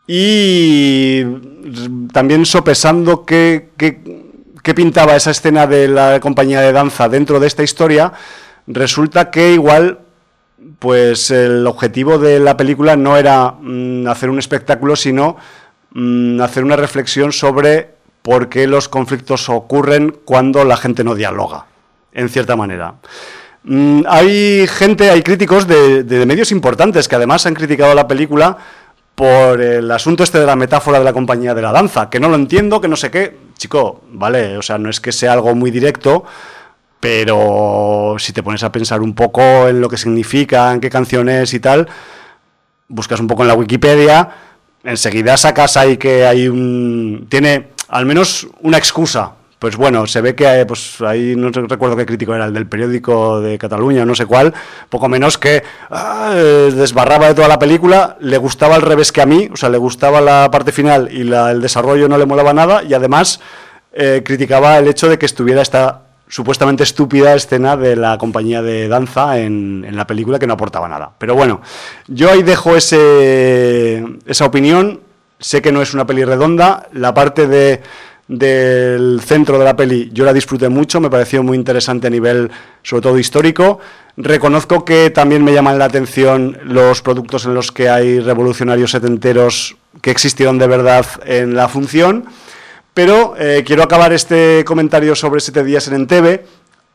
y también sopesando qué, qué, qué pintaba esa escena de la compañía de danza dentro de esta historia, resulta que igual pues el objetivo de la película no era mmm, hacer un espectáculo, sino mmm, hacer una reflexión sobre por qué los conflictos ocurren cuando la gente no dialoga, en cierta manera. Mmm, hay gente, hay críticos de, de medios importantes que además han criticado la película por el asunto este de la metáfora de la compañía de la danza, que no lo entiendo, que no sé qué. Chico, vale, o sea, no es que sea algo muy directo, pero si te pones a pensar un poco en lo que significa, en qué canción es y tal, buscas un poco en la Wikipedia, enseguida sacas ahí que hay un... tiene al menos una excusa. Pues bueno, se ve que hay, pues ahí no recuerdo qué crítico era, el del periódico de Cataluña, no sé cuál, poco menos que ah, desbarraba de toda la película, le gustaba al revés que a mí, o sea, le gustaba la parte final y la, el desarrollo no le molaba nada, y además eh, criticaba el hecho de que estuviera esta supuestamente estúpida escena de la compañía de danza en, en la película, que no aportaba nada. Pero bueno, yo ahí dejo ese, esa opinión. Sé que no es una peli redonda, la parte de, del centro de la peli yo la disfruté mucho, me pareció muy interesante a nivel sobre todo histórico. Reconozco que también me llaman la atención los productos en los que hay revolucionarios setenteros que existieron de verdad en la función. Pero eh, quiero acabar este comentario sobre Siete días en Entebbe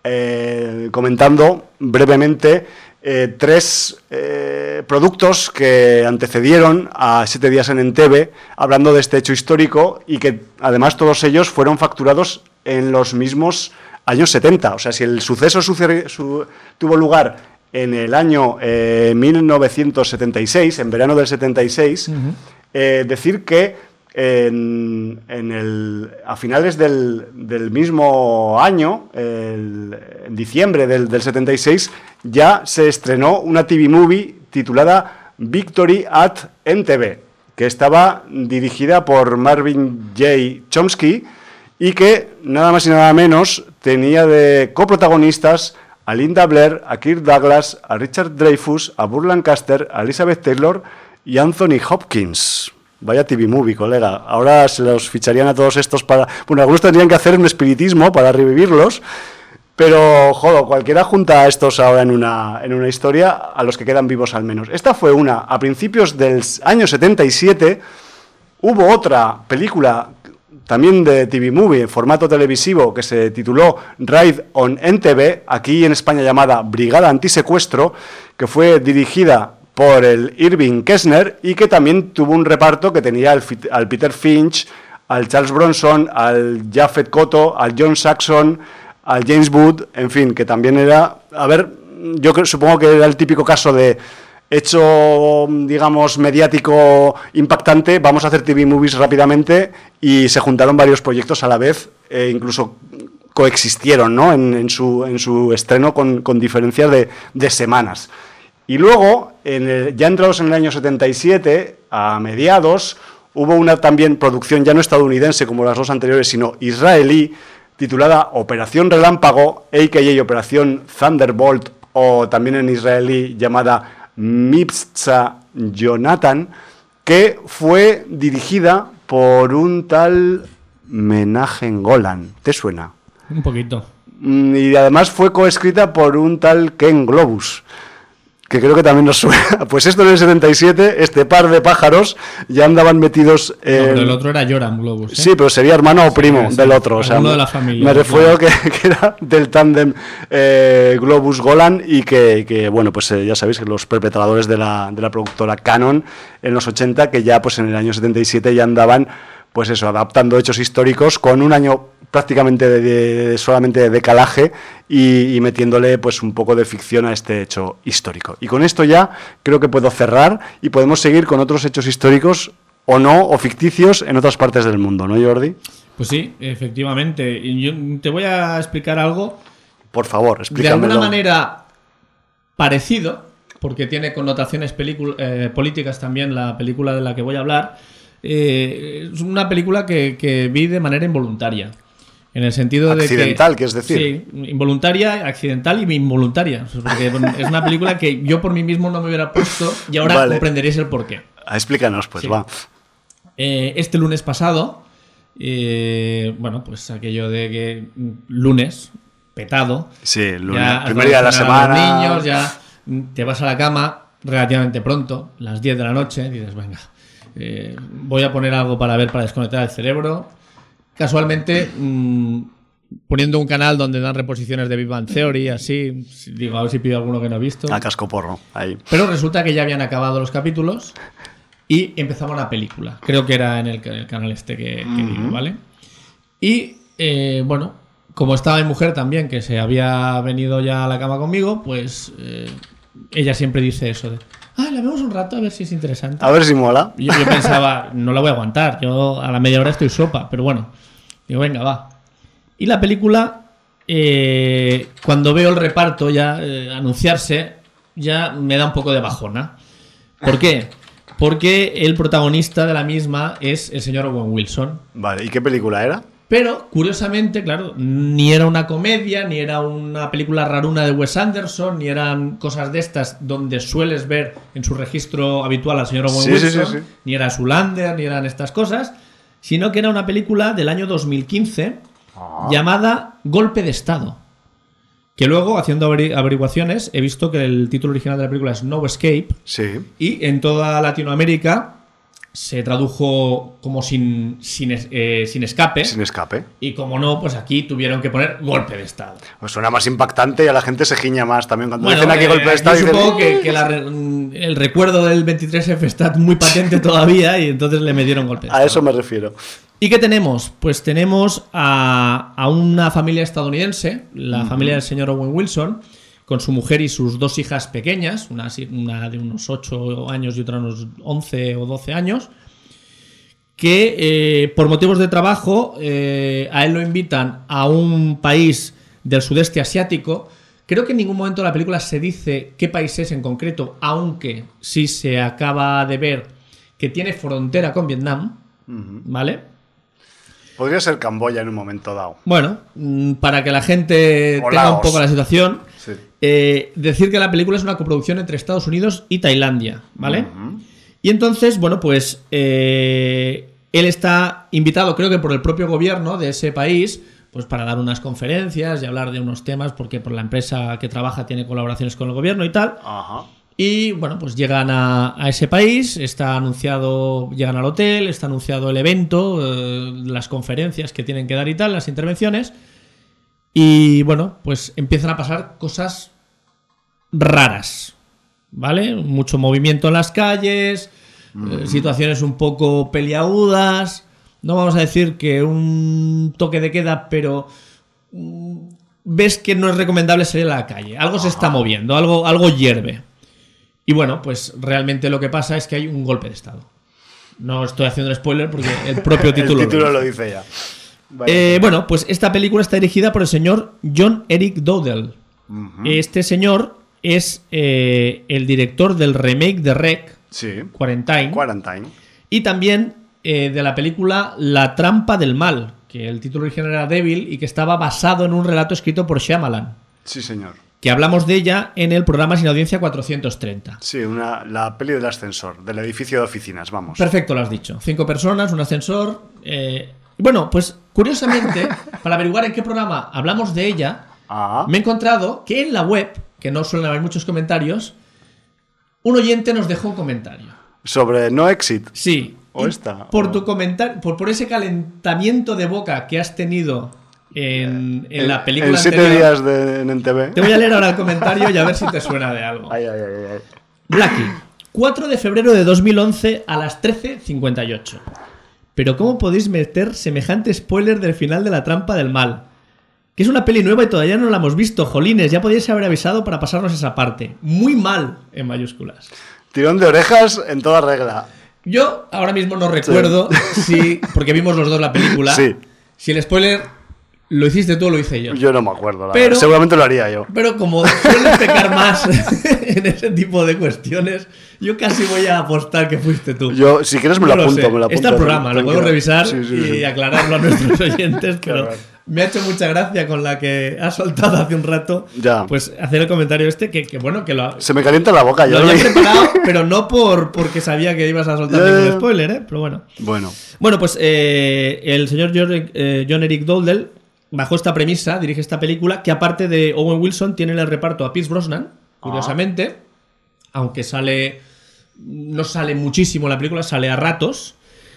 eh, comentando brevemente eh, tres eh, productos que antecedieron a Siete días en Entebbe, hablando de este hecho histórico, y que además todos ellos fueron facturados en los mismos años setenta. O sea, si el suceso sucede, su, tuvo lugar en el año eh, mil novecientos setenta y seis, en verano del setenta y seis, uh-huh. eh, decir que En, en el, a finales del, del mismo año, el, en diciembre del, del setenta y seis, ya se estrenó una T V movie titulada Victory at Entebbe, que estaba dirigida por Marvin J. Chomsky y que nada más y nada menos tenía de coprotagonistas a Linda Blair, a Kirk Douglas, a Richard Dreyfuss, a Burt Lancaster, a Elizabeth Taylor y Anthony Hopkins. Vaya T V movie, colega. Ahora se los ficharían a todos estos para... Bueno, algunos tendrían que hacer un espiritismo para revivirlos, pero, joder, cualquiera junta a estos ahora en una, en una historia, a los que quedan vivos al menos. Esta fue una. A principios del año setenta y siete hubo otra película, también de T V movie, en formato televisivo, que se tituló Raid on Entebbe, aquí en España llamada Brigada Antisecuestro, que fue dirigida por el Irving Kessner y que también tuvo un reparto que tenía al, al Peter Finch, al Charles Bronson, al Japhet Kotto, al John Saxon, al James Wood, en fin, que también era... A ver, yo creo, supongo que era el típico caso de hecho, digamos, mediático impactante, vamos a hacer T V movies rápidamente, y se juntaron varios proyectos a la vez, e incluso coexistieron, ¿no?, en, en, su, en su estreno con, con diferencias de, de semanas. Y luego, en el, ya entrados en el año setenta y siete, a mediados, hubo una también producción ya no estadounidense como las dos anteriores, sino israelí, titulada Operación Relámpago, a k a. Operación Thunderbolt, o también en israelí llamada Miptza Jonathan, que fue dirigida por un tal Menahem Golan. ¿Te suena? Un poquito. Y además fue coescrita por un tal Ken Globus, que creo que también nos suena. Pues esto en el setenta y siete, este par de pájaros ya andaban metidos en... No, pero el otro era Joram Globus, ¿eh? Sí, pero sería hermano o primo sí, sí, del otro. O sea, de la familia. Me refiero claro. que, que era del tándem eh, Globus-Golan, y que, que, bueno, pues eh, ya sabéis que los perpetradores de la, de la productora Canon en los ochenta, que ya pues en el año setenta y siete ya andaban, pues eso, adaptando hechos históricos con un año prácticamente de, de, solamente de decalaje y, y metiéndole pues un poco de ficción a este hecho histórico. Y con esto ya creo que puedo cerrar y podemos seguir con otros hechos históricos o no, o ficticios en otras partes del mundo, ¿no, Jordi? Pues sí, efectivamente. Y yo te voy a explicar algo. Por favor, explícamelo. De alguna manera parecido, porque tiene connotaciones eh, políticas también la película de la que voy a hablar. Eh, es una película que, que vi de manera involuntaria. En el sentido de que... Accidental, ¿qué es decir? Sí, involuntaria, accidental y involuntaria. Porque es una película que yo por mí mismo no me hubiera puesto y ahora vale. comprenderéis el porqué. Explícanos, pues, sí. va. Eh, este lunes pasado, eh, bueno, pues aquello de que lunes, petado. Sí, lunes, ya primer día de la semana. Los niños, ya te vas a la cama relativamente pronto, las diez de la noche, y dices, venga, eh, voy a poner algo para ver, para desconectar el cerebro. Casualmente, mmm, poniendo un canal donde dan reposiciones de Big Bang Theory, así, digo, a ver si pido alguno que no he visto. A cascoporro, ahí. Pero resulta que ya habían acabado los capítulos y empezaba una película. Creo que era en el, el canal este que, que uh-huh. digo, ¿vale? Y, eh, bueno, como estaba mi mujer también, que se había venido ya a la cama conmigo, pues eh, ella siempre dice eso de... Ah, la vemos un rato a ver si es interesante. A ver si mola. Yo, yo pensaba, no la voy a aguantar. Yo a la media hora estoy sopa, pero bueno. Digo, venga, va. Y la película, eh, cuando veo el reparto ya eh, anunciarse, ya me da un poco de bajona. ¿Por qué? Porque el protagonista de la misma es el señor Owen Wilson. Vale, ¿y qué película era? Pero, curiosamente, claro, ni era una comedia, ni era una película raruna de Wes Anderson, ni eran cosas de estas donde sueles ver en su registro habitual al señor Owen sí, Wilson, sí, sí, sí. ni era Zoolander, ni eran estas cosas, sino que era una película del año dos mil quince ah. llamada Golpe de Estado. Que luego, haciendo averiguaciones, he visto que el título original de la película es No Escape. Sí. Y en toda Latinoamérica se tradujo como sin, sin, eh, sin escape. Sin escape. Y como no, pues aquí tuvieron que poner Golpe de Estado. Pues suena más impactante y a la gente se giña más también cuando bueno, dicen aquí eh, Golpe de Estado. Yo dicen... supongo que, que la, el recuerdo del veintitrés efe está muy patente todavía y entonces le metieron Golpe de Estado. A eso me refiero. ¿Y qué tenemos? Pues tenemos a, a una familia estadounidense, la uh-huh. familia del señor Owen Wilson, con su mujer y sus dos hijas pequeñas, una, una de unos ocho años y otra de unos once o doce años, que eh, por motivos de trabajo eh, a él lo invitan a un país del sudeste asiático. Creo que en ningún momento de la película se dice qué país es en concreto, aunque sí se acaba de ver que tiene frontera con Vietnam, uh-huh. ¿vale? Podría ser Camboya en un momento dado. Bueno, para que la gente o tenga Laos. un poco la situación, sí. eh, decir que la película es una coproducción entre Estados Unidos y Tailandia, ¿vale? Uh-huh. Y entonces, bueno, pues eh, él está invitado, creo que por el propio gobierno de ese país, pues para dar unas conferencias y hablar de unos temas, porque por la empresa que trabaja tiene colaboraciones con el gobierno y tal. Ajá. Y bueno, pues llegan a, a ese país, está anunciado, llegan al hotel, está anunciado el evento, eh, las conferencias que tienen que dar y tal, las intervenciones. Y bueno, pues empiezan a pasar cosas raras, ¿vale? Mucho movimiento en las calles, mm. eh, situaciones un poco peliagudas. No vamos a decir que un toque de queda, pero mm, ves que no es recomendable salir a la calle. Algo Ajá. se está moviendo, algo, algo hierve. Y bueno, pues realmente lo que pasa es que hay un golpe de Estado. No estoy haciendo el spoiler porque el propio título, el título lo dice, lo dice ya. Vale. Eh, bueno, pues esta película está dirigida por el señor John Eric Dowdell. Uh-huh. Este señor es eh, el director del remake de Rec, sí. Quarantine, Quarantine. Y también eh, de la película La Trampa del Mal, que el título original era Devil y que estaba basado en un relato escrito por Shyamalan. Sí, señor. Que hablamos de ella en el programa Sin Audiencia cuatrocientos treinta. Sí, una, la peli del ascensor, del edificio de oficinas, vamos. Perfecto, lo has dicho. Cinco personas, un ascensor. Eh... Bueno, pues curiosamente, para averiguar en qué programa hablamos de ella, ah. me he encontrado que en la web, que no suelen haber muchos comentarios, un oyente nos dejó un comentario. ¿Sobre No Exit? Sí. ¿O esta? Por o... tu comentario, por, por ese calentamiento de boca que has tenido... En, en la película en siete anterior, días de, en, en T V. Te voy a leer ahora el comentario y a ver si te suena de algo. Ay, ay, ay, ay. Blacky, cuatro de febrero de dos mil once a las trece cincuenta y ocho. Pero ¿cómo podéis meter semejante spoiler del final de La Trampa del Mal? Que es una peli nueva y todavía no la hemos visto, jolines. Ya podíais haber avisado para pasarnos esa parte. Muy mal, en mayúsculas. Tirón de orejas en toda regla. Yo ahora mismo no recuerdo sí. si... Porque vimos los dos la película. Sí. Si el spoiler... ¿Lo hiciste tú o lo hice yo? Yo no me acuerdo, la pero, verdad. Seguramente lo haría yo. Pero como sueles pecar más en ese tipo de cuestiones, yo casi voy a apostar que fuiste tú. Yo, si quieres, me lo, no apunto, lo me lo apunto. Está el programa, lo puedo revisar sí, sí, y sí. aclararlo a nuestros oyentes, pero me ha hecho mucha gracia con la que has soltado hace un rato. Ya. Pues hacer el comentario este, que, que bueno, que lo ha... Se me calienta la boca. Lo yo había preparado, pero no por porque sabía que ibas a soltar Ya. ningún spoiler, ¿eh? Pero bueno. Bueno. Bueno, pues eh, el señor John, eh, John Eric Dowdle, bajo esta premisa, dirige esta película, que aparte de Owen Wilson, tiene en el reparto a Pierce Brosnan, curiosamente, ah. aunque sale... no sale muchísimo en la película, sale a ratos,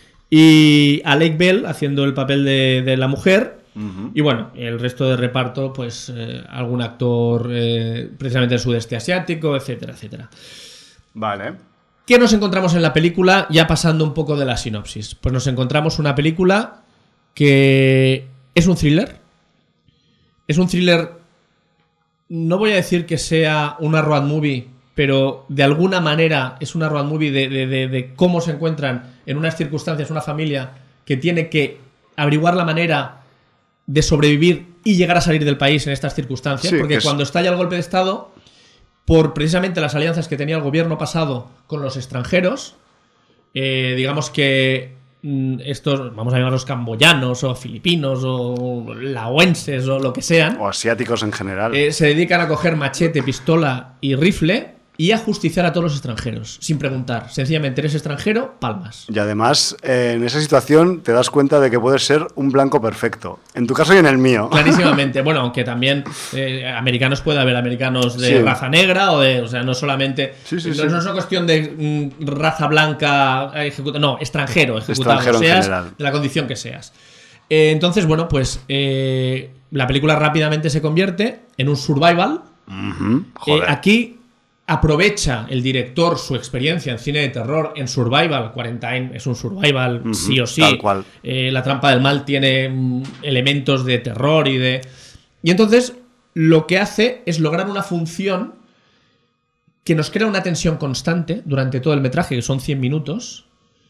y a Lake Bell haciendo el papel de, de la mujer, uh-huh. y bueno, el resto de reparto, pues eh, algún actor eh, precisamente del sudeste asiático, etcétera, etcétera. Vale. ¿Qué nos encontramos en la película? Ya pasando un poco de la sinopsis. Pues nos encontramos una película que es un thriller. Es un thriller, no voy a decir que sea una road movie, pero de alguna manera es una road movie de, de, de, de cómo se encuentran en unas circunstancias una familia que tiene que averiguar la manera de sobrevivir y llegar a salir del país en estas circunstancias, sí, porque cuando es... estalla el golpe de Estado, por precisamente las alianzas que tenía el gobierno pasado con los extranjeros, eh, digamos que mmm, estos, vamos a llamarlos camboyanos o filipinos o laoenses o lo que sean, o asiáticos en general, eh, se dedican a coger machete, pistola y rifle y a justiciar a todos los extranjeros, sin preguntar. Sencillamente, eres extranjero, palmas. Y además, eh, en esa situación te das cuenta de que puedes ser un blanco perfecto. En tu caso y en el mío. Clarísimamente. Bueno, aunque también eh, americanos puede haber americanos de sí. raza negra, o de, o sea, no solamente... Sí, sí, no, sí. no es una cuestión de mm, raza blanca ejecutada, no, extranjero ejecutado, extranjero seas en general. De la condición que seas. Eh, entonces, bueno, pues eh, la película rápidamente se convierte en un survival. Uh-huh. Joder. Eh, aquí... aprovecha el director su experiencia en cine de terror, en survival. Quarantine es un survival, uh-huh, sí o sí. Tal cual. Eh, La trampa del mal tiene mm, elementos de terror y de... Y entonces lo que hace es lograr una función que nos crea una tensión constante durante todo el metraje, que son cien minutos,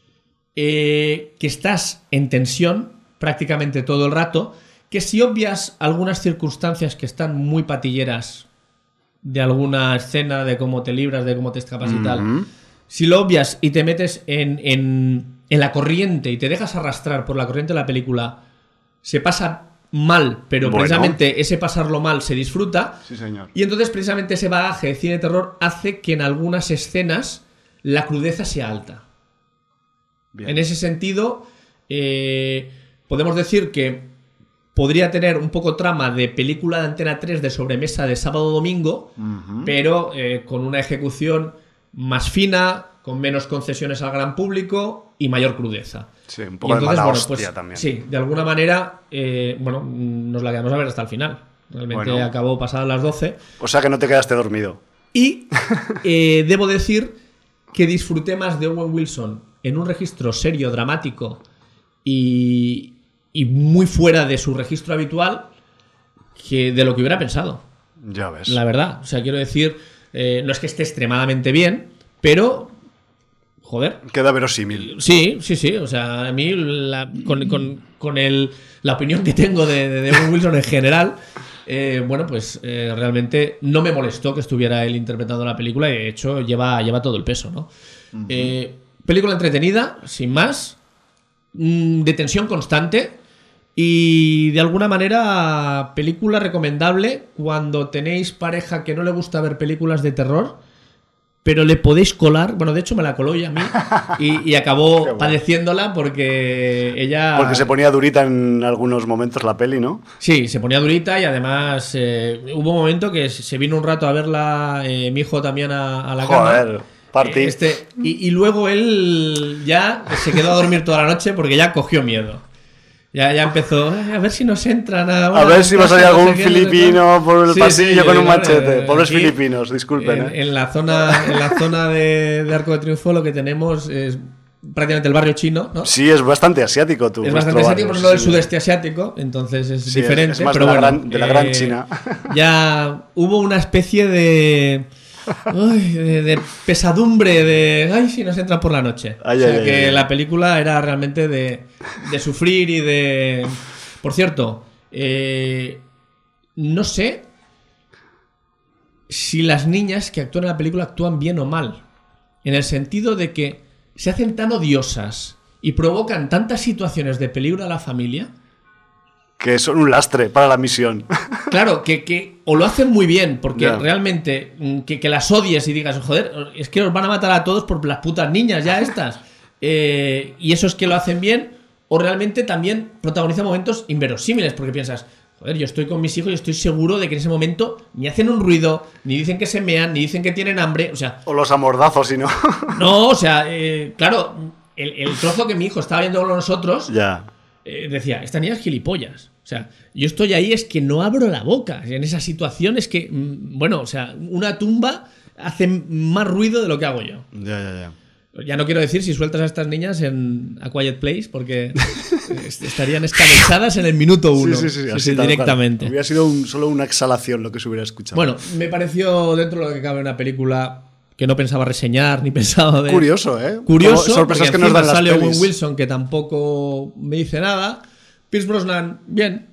eh, que estás en tensión prácticamente todo el rato, que si obvias algunas circunstancias que están muy patilleras de alguna escena, de cómo te libras, de cómo te escapas uh-huh. y tal, si lo obvias y te metes en, en, en la corriente y te dejas arrastrar por la corriente de la película, se pasa mal, pero bueno, precisamente ese pasarlo mal se disfruta. Sí, señor. Y entonces precisamente ese bagaje de cine de terror hace que en algunas escenas la crudeza sea alta. Bien. En ese sentido, eh, podemos decir que podría tener un poco trama de película de Antena tres de sobremesa de sábado-domingo, uh-huh. pero eh, con una ejecución más fina, con menos concesiones al gran público y mayor crudeza. Sí, un poco entonces, de mala bueno, hostia pues, también. Sí, de alguna manera, eh, bueno, nos la quedamos a ver hasta el final. Realmente bueno. acabó pasadas las doce. O sea que no te quedaste dormido. Y eh, debo decir que disfruté más de Owen Wilson en un registro serio, dramático y... y muy fuera de su registro habitual que de lo que hubiera pensado. Ya ves. La verdad. O sea, quiero decir, eh, no es que esté extremadamente bien, pero... Joder. Queda verosímil. Sí, sí, sí. O sea, a mí, la, con, con, con el, la opinión que tengo de, de, de Owen Wilson en general, eh, bueno, pues eh, realmente no me molestó que estuviera él interpretando la película y de hecho lleva, lleva todo el peso, ¿no? Uh-huh. Eh, película entretenida, sin más, de tensión constante. Y de alguna manera, película recomendable cuando tenéis pareja que no le gusta ver películas de terror, pero le podéis colar. Bueno, de hecho me la coló ella a mí y, y acabó bueno. padeciéndola porque ella... Porque se ponía durita en algunos momentos la peli, ¿no? Sí, se ponía durita y además eh, hubo un momento que se vino un rato a verla eh, mi hijo también a, a la Joder. cama. Party. Este, y, y luego él ya se quedó a dormir toda la noche porque ya cogió miedo. Ya, ya empezó, a ver si nos entran a... A ver si va a salir algún no sé filipino no por el sí, pasillo sí, con un machete. Eh, Pobres filipinos, disculpen. En, eh. en la zona, en la zona de, de Arco de Triunfo lo que tenemos es prácticamente el barrio chino, ¿no? Sí, es bastante asiático tú. Es bastante asiático, pero no del sudeste asiático, entonces es sí, diferente. Es, es más pero de, la bueno, gran, de la gran eh, China. Ya hubo una especie de... Ay, de, de pesadumbre de ay si nos entran por la noche. Ay, o sea ay, que ay, la película era realmente de, de sufrir y de... Por cierto, eh, no sé si las niñas que actúan en la película actúan bien o mal, en el sentido de que se hacen tan odiosas y provocan tantas situaciones de peligro a la familia que son un lastre para la misión. Claro, que, que o lo hacen muy bien, porque Ya. realmente que, que las odies y digas, joder, es que os van a matar a todos por las putas niñas ya estas. Eh, y eso es que lo hacen bien, o realmente también protagonizan momentos inverosímiles, porque piensas, joder, yo estoy con mis hijos y estoy seguro de que en ese momento ni hacen un ruido, ni dicen que se mean, ni dicen que tienen hambre, o sea... O los amordazos, si no. No, o sea, eh, claro, el, el trozo que mi hijo estaba viendo con nosotros, Ya. eh, decía, esta niña es gilipollas. O sea, yo estoy ahí, es que no abro la boca. En esa situación es que, mm, bueno, o sea, una tumba hace más ruido de lo que hago yo. Ya, ya, ya. Ya no quiero decir si sueltas a estas niñas en A Quiet Place, porque estarían escabechadas en el minuto uno. Sí, sí, sí, Sí, así sí, tal directamente. cual. Hubiera sido un- solo una exhalación lo que se hubiera escuchado. Bueno, me pareció dentro de lo que cabe una película que no pensaba reseñar ni pensaba ver. Curioso, ¿eh? Curioso, Como sorpresas porque que nos dan encima las sale Owen pelis. Wilson, que tampoco me dice nada. Pierce Brosnan, bien.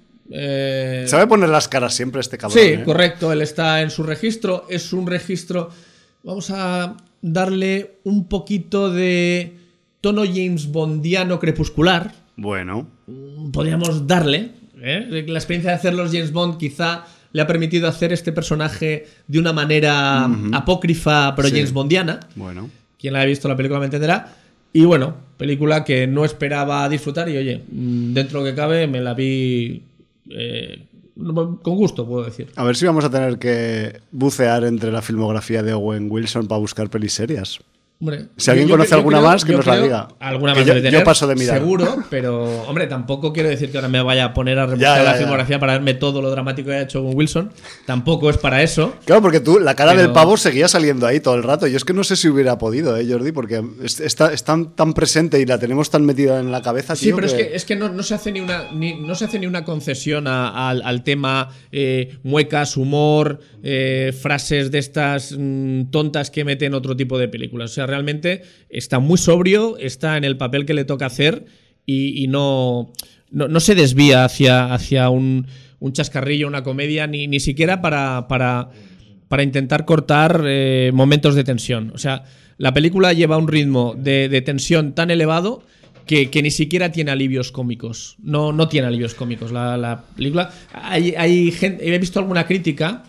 Eh, Sabe poner las caras siempre este cabrón. Sí, ¿eh? correcto, él está en su registro. Es un registro. Vamos a darle un poquito de tono James Bondiano crepuscular. Bueno. Podríamos darle. ¿eh? La experiencia de hacer los James Bond quizá le ha permitido hacer este personaje de una manera Ujú. apócrifa, pero Sí. James Bondiana. Bueno. Quien la haya visto la película me entenderá. Y bueno, película que no esperaba disfrutar y oye, mm, dentro de lo que cabe me la vi eh, con gusto, puedo decir. A ver si vamos a tener que bucear entre la filmografía de Owen Wilson para buscar pelis serias. Hombre, Si alguien yo- conoce yo alguna creo- más, que yo nos la creo- diga. Alguna Que más yo- debe yo tener, paso de mirar. seguro, pero hombre, tampoco quiero decir que ahora me vaya a poner a rebuscar Ya, ya, la ya. filmografía para verme todo lo dramático que ha hecho Owen Wilson. Tampoco es para eso. Claro, porque tú, la cara Pero- del pavo seguía saliendo ahí todo el rato. Yo es que no sé si hubiera podido, ¿eh, Jordi? Porque es, está, es tan, tan presente y la tenemos tan metida en la cabeza, Sí, tío, pero es que, es que no, no se hace ni una, ni- no se hace ni una concesión a- al, al tema eh, muecas, humor, eh, frases de estas mm, tontas que meten otro tipo de películas. O sea, realmente está muy sobrio, está en el papel que le toca hacer y, y no, no, no se desvía hacia, hacia un, un chascarrillo, una comedia, ni, ni siquiera para, para, para intentar cortar eh, momentos de tensión. O sea, la película lleva un ritmo de, de tensión tan elevado que, que ni siquiera tiene alivios cómicos. No, no tiene alivios cómicos la, la película. Hay, hay gente, he visto alguna crítica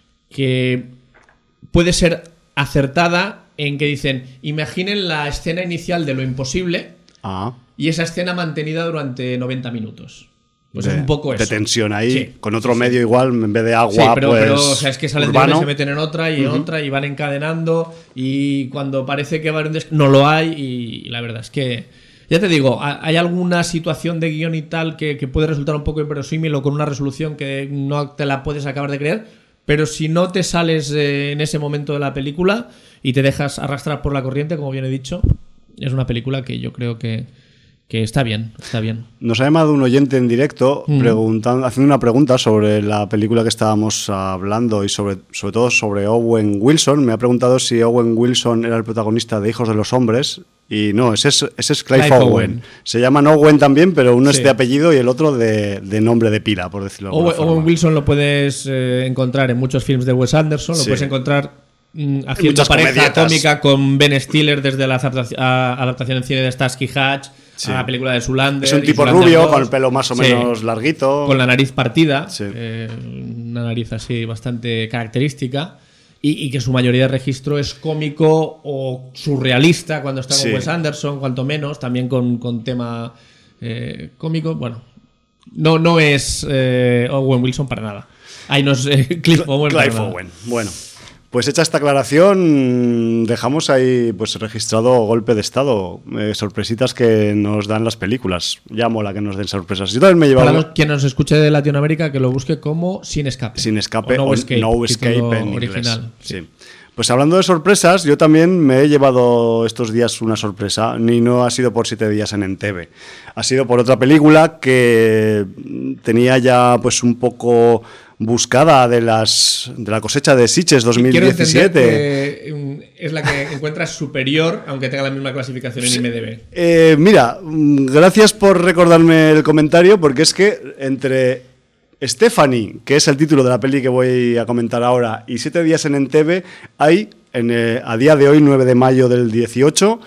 que puede ser acertada en que dicen, imaginen la escena inicial de Lo Imposible Ah, y esa escena mantenida durante noventa minutos. Pues de, es un poco de eso. tensión ahí, Sí, con otro sí, medio sí. igual, en vez de agua, Sí, pero, pues, pero o sea, es que salen de urbano. una y se meten en otra y en Ujú. otra y van encadenando y cuando parece que va a haber un des- no lo hay y, la verdad es que ya te digo, ha- hay alguna situación de guión y tal que, que puede resultar un poco inverosímil o con una resolución que no te la puedes acabar de creer, pero si no te sales eh, en ese momento de la película y te dejas arrastrar por la corriente, como bien he dicho, es una película que yo creo que, que está bien, está bien. Nos ha llamado un oyente en directo Mm. preguntando, haciendo una pregunta sobre la película que estábamos hablando y sobre, sobre todo sobre Owen Wilson. Me ha preguntado si Owen Wilson era el protagonista de Hijos de los Hombres. Y no, ese es, ese es Clive, Clive Owen. Owen. Se llaman Owen también, pero uno Sí. es de apellido y el otro de, de nombre de pila, por decirlo de alguna Owen, forma. Owen Wilson lo puedes eh, encontrar en muchos films de Wes Anderson, lo Sí. puedes encontrar mm, haciendo muchas pareja comedietas. cómica con Ben Stiller desde la adaptaci- a- adaptación en cine de Starsky Hatch Sí. a la película de Zoolander. Es un y tipo Zoolander rubio, dos. con el pelo más o Sí. menos larguito. Con la nariz partida, Sí. eh, una nariz así bastante característica. Y, y que su mayoría de registro es cómico o surrealista cuando está con Sí. Wes Anderson, cuanto menos, también con, con tema eh, cómico. Bueno, no, no es eh, Owen Wilson para nada. Ahí no es eh, Cliff Owen. para Clive nada. Owen. Bueno, pues hecha esta aclaración, dejamos ahí pues registrado golpe de estado, eh, sorpresitas que nos dan las películas. Ya mola que nos den sorpresas. Yo también me he Para llevado los, quien nos escuche de Latinoamérica, que lo busque como Sin Escape. Sin Escape o o No Escape, No Escape título en inglés. original. Sí. Pues hablando de sorpresas, yo también me he llevado estos días una sorpresa, ni no ha sido por siete días en Entebbe. Ha sido por otra película que tenía ya pues un poco buscada de las de la cosecha de Sitges dos mil Quiero diecisiete. entender que mm, es la que encuentras superior, aunque tenga la misma clasificación en I M D B. Eh, mira, mm, gracias por recordarme el comentario, porque es que entre Stephanie, que es el título de la peli que voy a comentar ahora, y Siete días en Entebbe, hay, en, eh, a día de hoy, nueve de mayo del dieciocho,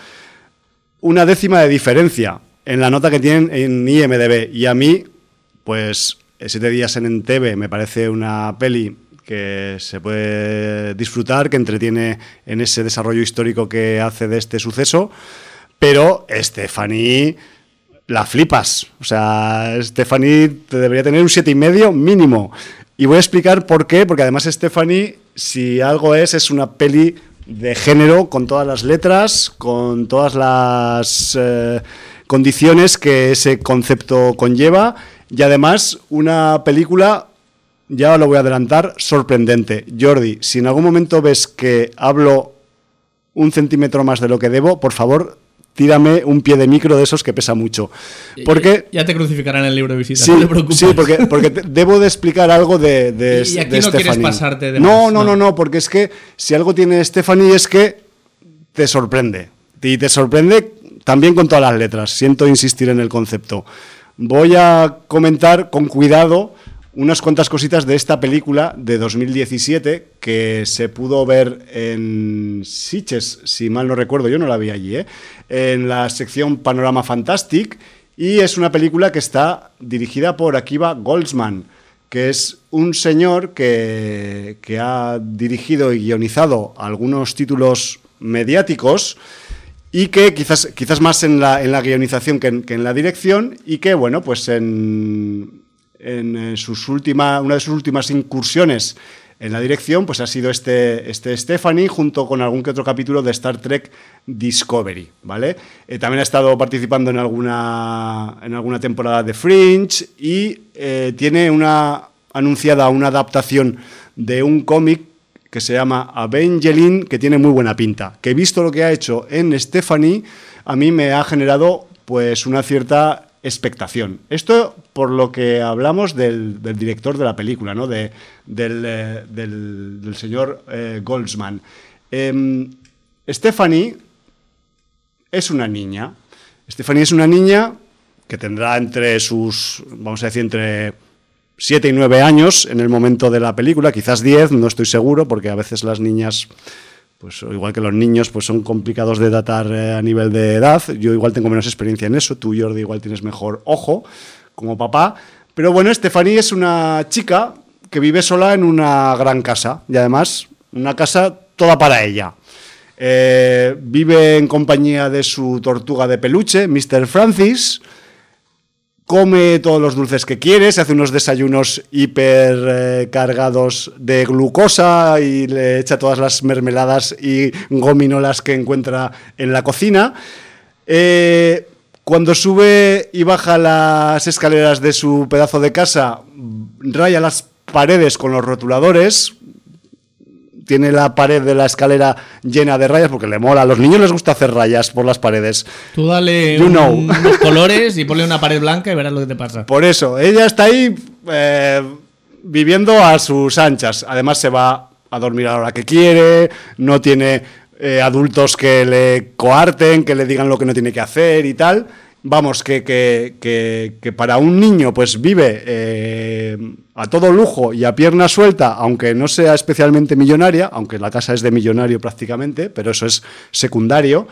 una décima de diferencia en la nota que tienen en I M D B. Y a mí, pues, Siete días en Entebbe me parece una peli que se puede disfrutar, que entretiene en ese desarrollo histórico que hace de este suceso, pero Stephanie la flipas. O sea, Stephanie te debería tener un siete y medio mínimo. Y voy a explicar por qué, porque además Stephanie, si algo es, es una peli de género, con todas las letras, con todas las eh, condiciones que ese concepto conlleva, y además una película, ya lo voy a adelantar, sorprendente. Jordi, si en algún momento ves que hablo un centímetro más de lo que debo, por favor, tírame un pie de micro de esos que pesa mucho. Porque, ya te crucificarán en el libro de visita, sí, no te preocupes. Sí, porque, porque te, debo de explicar algo de, de Y aquí de no Stephanie. Quieres pasarte de no, más, no, no, no, no, porque es que si algo tiene Stephanie es que te sorprende. Y te sorprende también con todas las letras. Siento insistir en el concepto. Voy a comentar con cuidado unas cuantas cositas de esta película de dos mil diecisiete que se pudo ver en Sitges, si mal no recuerdo, yo no la vi allí, ¿eh? En la sección Panorama Fantastic, y es una película que está dirigida por Akiva Goldsman, que es un señor que, que ha dirigido y guionizado algunos títulos mediáticos y que quizás, quizás más en la, en la guionización que en, que en la dirección, y que, bueno, pues en... en sus última, una de sus últimas incursiones en la dirección, pues ha sido este, este Stephanie, junto con algún que otro capítulo de Star Trek Discovery, ¿vale? Eh, también ha estado participando en alguna, en alguna temporada de Fringe, y eh, tiene una anunciada una adaptación de un cómic que se llama Evangeline, que tiene muy buena pinta, que visto lo que ha hecho en Stephanie, a mí me ha generado pues una cierta expectación. Esto por lo que hablamos del, del director de la película, ¿no? De, del, eh, del, del señor eh, Goldsman. Eh, Stephanie es una niña. Stephanie es una niña que tendrá entre sus, vamos a decir, entre siete y nueve años en el momento de la película, quizás diez, no estoy seguro, porque a veces las niñas, pues igual que los niños, pues son complicados de datar eh, a nivel de edad. Yo igual tengo menos experiencia en eso, tú, Jordi, igual tienes mejor ojo como papá. Pero bueno, Stephanie es una chica que vive sola en una gran casa, y además una casa toda para ella. Eh, vive en compañía de su tortuga de peluche, mister Francis. Come todos los dulces que quiere, se hace unos desayunos hiper eh, cargados de glucosa y le echa todas las mermeladas y gominolas que encuentra en la cocina. Eh, cuando sube y baja las escaleras de su pedazo de casa, raya las paredes con los rotuladores. Tiene la pared de la escalera llena de rayas porque le mola. A los niños les gusta hacer rayas por las paredes. Tú dale you un, know. unos colores y ponle una pared blanca y verás lo que te pasa. Por eso, ella está ahí eh, viviendo a sus anchas. Además se va a dormir a la hora que quiere, no tiene eh, adultos que le coarten, que le digan lo que no tiene que hacer y tal. Vamos, que, que, que, que para un niño pues vive eh, a todo lujo y a pierna suelta, aunque no sea especialmente millonaria, aunque la casa es de millonario prácticamente, pero eso es secundario.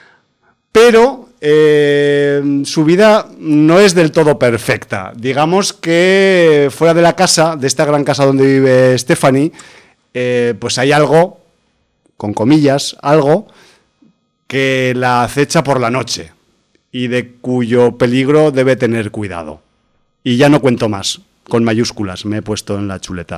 Pero eh, su vida no es del todo perfecta. Digamos que fuera de la casa, de esta gran casa donde vive Stephanie, eh, pues hay algo, con comillas, algo que la acecha por la noche y de cuyo peligro debe tener cuidado. Y ya no cuento más, con mayúsculas, me he puesto en la chuleta.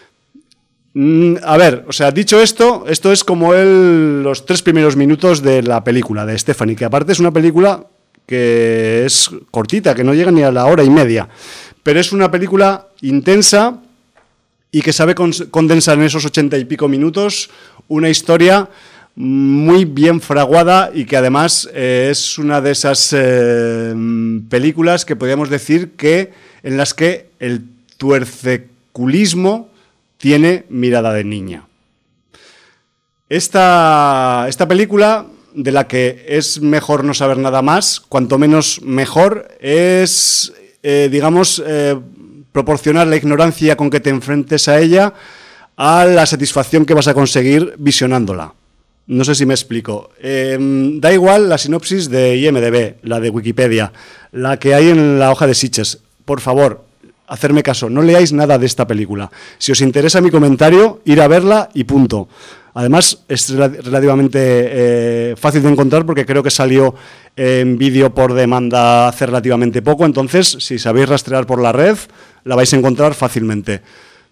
Mm, a ver, o sea, dicho esto, esto es como el, los tres primeros minutos de la película de Stephanie, que aparte es una película que es cortita, que no llega ni a la hora y media, pero es una película intensa y que sabe condensar en esos ochenta y pico minutos una historia muy bien fraguada, y que además eh, es una de esas eh, películas que podríamos decir que en las que el tuerceculismo tiene mirada de niña. Esta, esta película, de la que es mejor no saber nada más, cuanto menos mejor, es, eh, digamos, eh, proporcionar la ignorancia con que te enfrentes a ella a la satisfacción que vas a conseguir visionándola. No sé si me explico. Eh, da igual la sinopsis de I M D B, la de Wikipedia, la que hay en la hoja de Sitges. Por favor, hacerme caso, no leáis nada de esta película. Si os interesa mi comentario, ir a verla y punto. Además, es relativamente eh, fácil de encontrar porque creo que salió en vídeo por demanda hace relativamente poco. Entonces, si sabéis rastrear por la red, la vais a encontrar fácilmente.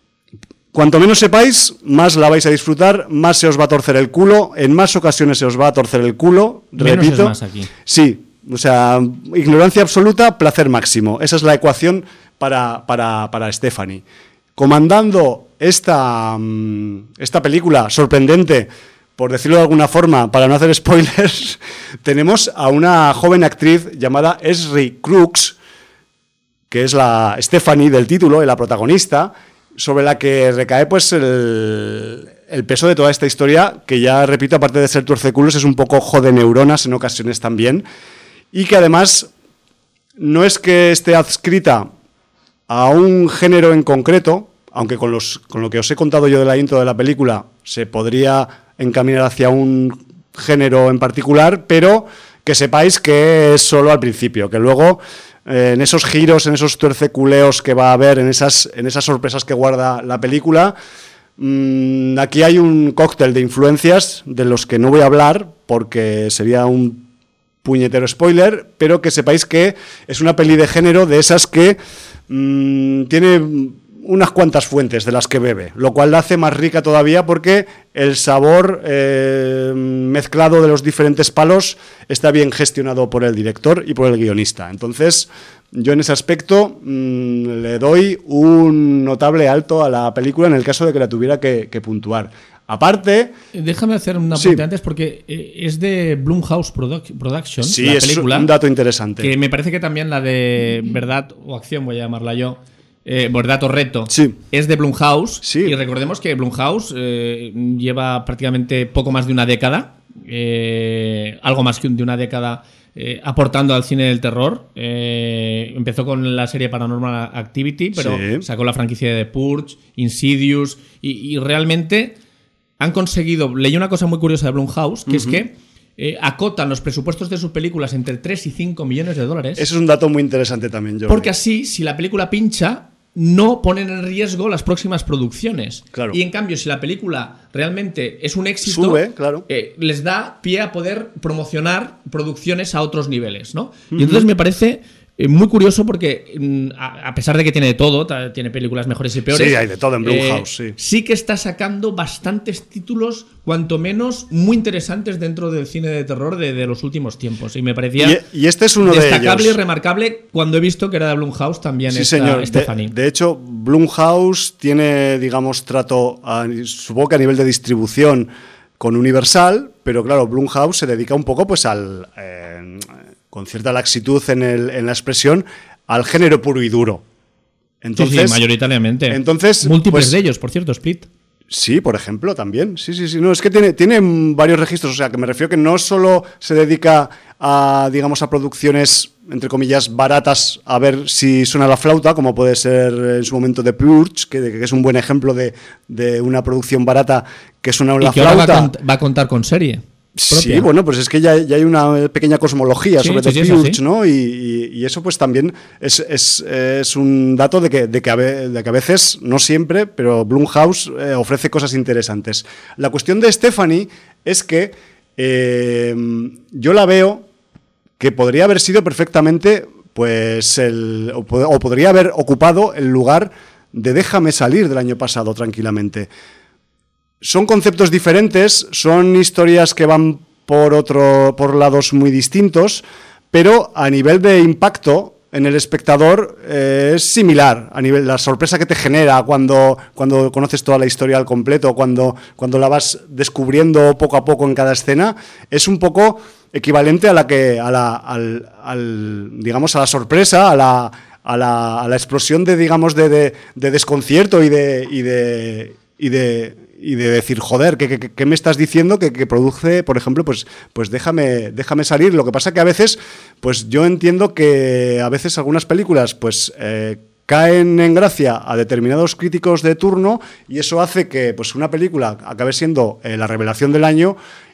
Cuanto menos sepáis, más la vais a disfrutar, más se os va a torcer el culo, en más ocasiones se os va a torcer el culo, menos repito. Es más aquí. Sí, o sea, ignorancia absoluta, placer máximo. Esa es la ecuación para, para, para Stephanie. Comandando esta, esta película sorprendente, por decirlo de alguna forma, para no hacer spoilers, tenemos a una joven actriz llamada Esri Crooks, que es la Stephanie del título y la protagonista, sobre la que recae pues el, el peso de toda esta historia, que ya repito, aparte de ser tuerceculos, es un poco jode neuronas en ocasiones también, y que además no es que esté adscrita a un género en concreto, aunque con, los, con lo que os he contado yo de la intro de la película se podría encaminar hacia un género en particular, pero que sepáis que es solo al principio, que luego eh, en esos giros, en esos tuerceculeos que va a haber, en esas, en esas sorpresas que guarda la película, mmm, aquí hay un cóctel de influencias de los que no voy a hablar porque sería un puñetero spoiler, pero que sepáis que es una peli de género de esas que mmm, tiene unas cuantas fuentes de las que bebe, lo cual la hace más rica todavía porque el sabor eh, mezclado de los diferentes palos está bien gestionado por el director y por el guionista. Entonces, yo en ese aspecto mmm, le doy un notable alto a la película en el caso de que la tuviera que, que puntuar. Aparte... Déjame hacer una sí. pregunta antes porque es de Blumhouse Produc Productions, sí, la es película, un dato interesante. Que me parece que también la de Verdad o Acción, voy a llamarla yo, Eh, Verdad o Reto, sí. es de Blumhouse. Sí. Y recordemos que Blumhouse eh, lleva prácticamente poco más de una década, eh, algo más que de una década eh, aportando al cine del terror. Eh, empezó con la serie Paranormal Activity, pero sí. sacó la franquicia de The Purge, Insidious, y, y realmente han conseguido... Leí una cosa muy curiosa de Blumhouse, que uh-huh. es que eh, acotan los presupuestos de sus películas entre tres y cinco millones de dólares. Eso es un dato muy interesante también, Jordi. Porque así, si la película pincha, no ponen en riesgo las próximas producciones. Claro. Y en cambio, si la película realmente es un éxito, sube, claro. eh, les da pie a poder promocionar producciones a otros niveles, ¿no? Uh-huh. Y entonces me parece eh, muy curioso porque, mm, a, a pesar de que tiene de todo, ta, tiene películas mejores y peores. Sí, hay de todo en Blumhouse, eh, sí. Sí que está sacando bastantes títulos, cuanto menos muy interesantes dentro del cine de terror de, de los últimos tiempos. Y me parecía y, y este es uno destacable de ellos. y remarcable cuando he visto que era de Blumhouse también. Sí, esta señor. Stephanie. De, de hecho, Blumhouse tiene, digamos, trato, a, supongo que a nivel de distribución con Universal, pero claro, Blumhouse se dedica un poco pues al... Eh, con cierta laxitud en, el, en la expresión, al género puro y duro. Entonces, sí, sí, mayoritariamente. Entonces, múltiples pues, de ellos, por cierto, Split. Sí, por ejemplo, también. Sí, sí, sí. No, es que tiene, tiene varios registros. O sea, que me refiero que no solo se dedica a, digamos, a producciones, entre comillas, baratas, a ver si suena la flauta, como puede ser en su momento The Purge, que, que es un buen ejemplo de, de una producción barata que suena la y que flauta. Ahora va, a cont- va a contar con serie. Propia. Sí, bueno, pues es que ya, ya hay una pequeña cosmología sí, sobre sí, The sí, Purge, sí. ¿no? Y, y, y eso pues también es, es, es un dato de que, de, que a ve, de que a veces, no siempre, pero Blumhouse eh, ofrece cosas interesantes. La cuestión de Stephanie es que eh, yo la veo que podría haber sido perfectamente, pues, el, o, o podría haber ocupado el lugar de Déjame salir del año pasado tranquilamente. Son conceptos diferentes, son historias que van por otro, por lados muy distintos, pero a nivel de impacto en el espectador eh, es similar. A nivel la sorpresa que te genera cuando, cuando conoces toda la historia al completo, cuando, cuando la vas descubriendo poco a poco en cada escena, es un poco equivalente a la que a la, al, al, digamos a la sorpresa, a la, a la, a la explosión de digamos de, de, de desconcierto y de y de y de y de decir, joder, ¿qué, qué, qué me estás diciendo que, que produce, por ejemplo, pues, pues déjame, déjame salir? Lo que pasa que a veces, pues yo entiendo que a veces algunas películas, pues eh, caen en gracia a determinados críticos de turno y eso hace que pues una película acabe siendo eh, la revelación del año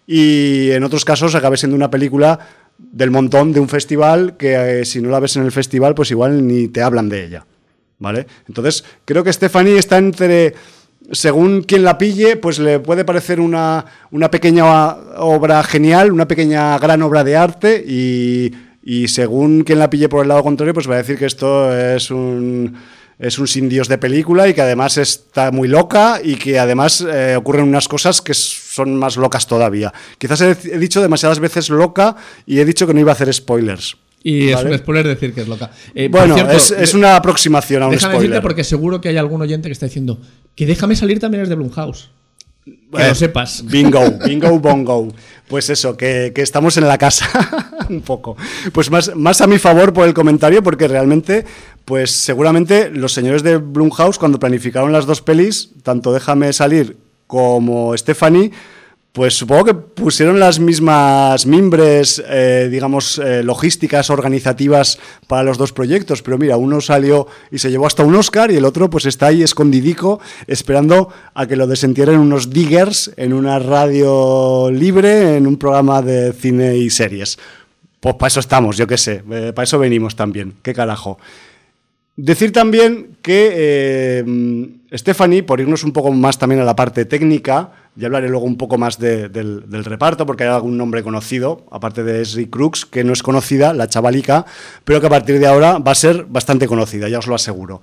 y en otros casos acabe siendo una película del montón de un festival que eh, si no la ves en el festival, pues igual ni te hablan de ella. ¿vale? Entonces, creo que Stephanie está entre... Según quien la pille, pues le puede parecer una, una pequeña obra genial, una pequeña gran obra de arte y, y según quien la pille por el lado contrario, pues va a decir que esto es un, es un sin Dios de película y que además está muy loca y que además eh, ocurren unas cosas que son más locas todavía. Quizás he, he dicho demasiadas veces loca y he dicho que no iba a hacer spoilers. Y ¿vale? Es un spoiler decir que es loca. Eh, bueno, cierto, es, es una aproximación a un déjame spoiler. Decirte porque seguro que hay algún oyente que está diciendo que Déjame salir también es de Blumhouse. Que eh, lo sepas. Bingo, bingo, bongo. Pues eso, que, que estamos en la casa un poco. Pues más, más a mi favor por el comentario, porque realmente, pues seguramente los señores de Blumhouse, cuando planificaron las dos pelis, tanto Déjame salir como Stephanie, pues supongo que pusieron las mismas mimbres, eh, digamos, eh, logísticas, organizativas para los dos proyectos, pero mira, uno salió y se llevó hasta un Oscar y el otro pues está ahí escondidico esperando a que lo desentierren unos diggers en una radio libre, en un programa de cine y series. Pues para eso estamos, yo qué sé, eh, para eso venimos también, qué carajo. Decir también que eh, Stephanie, por irnos un poco más también a la parte técnica, ya hablaré luego un poco más de, del, del reparto, porque hay algún nombre conocido, aparte de Esri Crooks, que no es conocida, la chavalica, pero que a partir de ahora va a ser bastante conocida, ya os lo aseguro.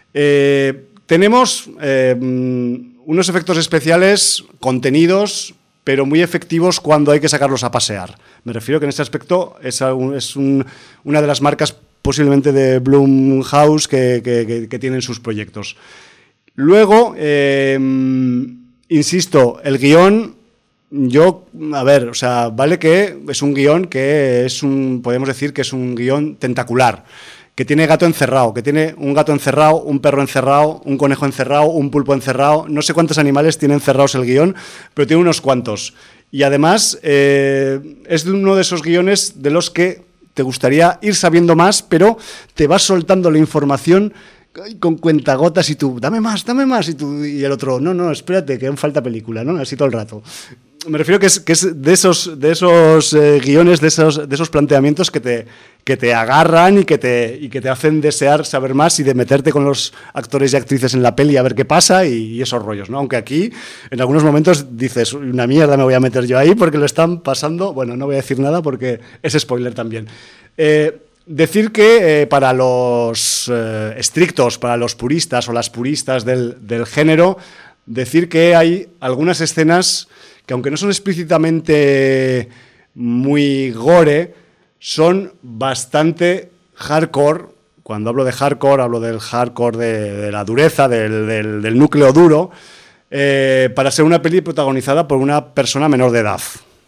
Eh, tenemos eh, unos efectos especiales contenidos, pero muy efectivos cuando hay que sacarlos a pasear. Me refiero que en este aspecto es, un, es un, una de las marcas posiblemente de Blumhouse que, que, que, que tienen sus proyectos. Luego, eh, insisto, el guión, yo, a ver, o sea, vale que es un guión que es un, podemos decir que es un guión tentacular, que tiene gato encerrado, que tiene un gato encerrado, un perro encerrado, un conejo encerrado, un pulpo encerrado, no sé cuántos animales tiene encerrados el guión, pero tiene unos cuantos. Y además, eh, es de uno de esos guiones de los que te gustaría ir sabiendo más, pero te vas soltando la información con cuentagotas y tú, dame más, dame más, y tú y el otro, no, no, espérate, que aún falta película, ¿no? Así todo el rato. Me refiero que es, que es de esos, de esos eh, guiones, de esos, de esos planteamientos que te, que te agarran y que te, y que te hacen desear saber más y de meterte con los actores y actrices en la peli a ver qué pasa y, y esos rollos, ¿no? Aunque aquí, en algunos momentos dices, una mierda me voy a meter yo ahí porque lo están pasando, bueno, no voy a decir nada porque es spoiler también. Eh, decir que eh, para los eh, estrictos, para los puristas o las puristas del, del género, decir que hay algunas escenas que aunque no son explícitamente muy gore, son bastante hardcore. Cuando hablo de hardcore, hablo del hardcore de, de la dureza, del, del, del núcleo duro, eh, para ser una peli protagonizada por una persona menor de edad.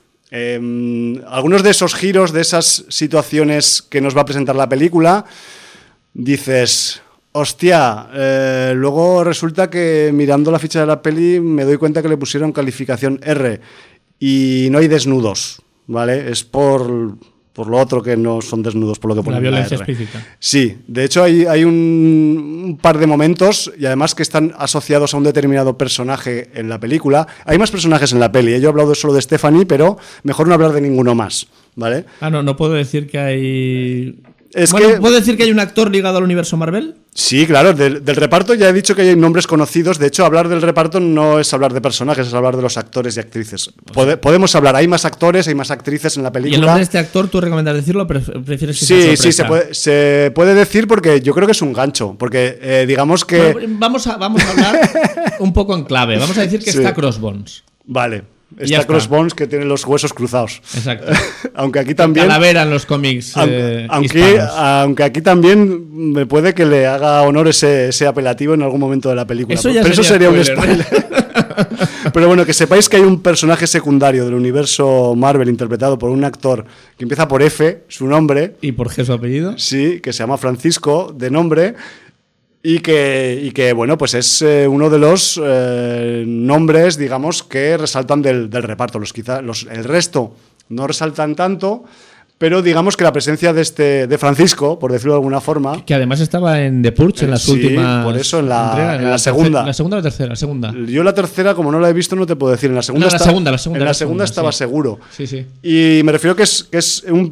Eh, algunos de esos giros, de esas situaciones que nos va a presentar la película, dices... Hostia, eh, luego resulta que mirando la ficha de la peli me doy cuenta que le pusieron calificación R y no hay desnudos, ¿vale? Es por, por lo otro que no son desnudos, por lo que ponen la violencia la R. explícita. Sí, de hecho hay, hay un, un par de momentos y además que están asociados a un determinado personaje en la película. Hay más personajes en la peli, ¿eh? Yo he hablado solo de Stephanie, pero mejor no hablar de ninguno más, ¿vale? Ah, no, no puedo decir que hay... Es bueno, que... ¿puedo decir que hay un actor ligado al universo Marvel? Sí, claro, del, del reparto ya he dicho que hay nombres conocidos. De hecho, hablar del reparto no es hablar de personajes, es hablar de los actores y actrices. Pode, podemos hablar, hay más actores, hay más actrices en la película. ¿Y el nombre de este actor tú recomiendas decirlo o prefieres que sí, sea sí, se puede, se puede decir porque yo creo que es un gancho. Porque eh, digamos que... Bueno, vamos, a, vamos a hablar un poco en clave. Vamos a decir que sí. Está Crossbones. Vale. Está Crossbones, que tiene los huesos cruzados. Exacto. Aunque aquí también... Calavera en los cómics eh, aunque, aunque aquí también me puede que le haga honor ese, ese apelativo en algún momento de la película. Eso ya Pero sería eso sería spoiler, un spoiler. Pero bueno, que sepáis que hay un personaje secundario del universo Marvel interpretado por un actor que empieza por F, su nombre. ¿Y por qué su apellido? Sí, que se llama Francisco, de nombre... Y que, y que, bueno, pues es eh, uno de los eh, nombres, digamos, que resaltan del, del reparto. Los, quizá, los, el resto no resaltan tanto, pero digamos que la presencia de este de Francisco, por decirlo de alguna forma... Que además estaba en The Purge en las sí, últimas... por eso en la, entregas, en la, la segunda. Tercera, ¿la segunda o la tercera? La segunda. Yo la tercera, como no la he visto, no te puedo decir. En la segunda, no, la está, segunda, la segunda, en la, la segunda, segunda estaba sí. seguro. Sí, sí. Y me refiero que es, que es un...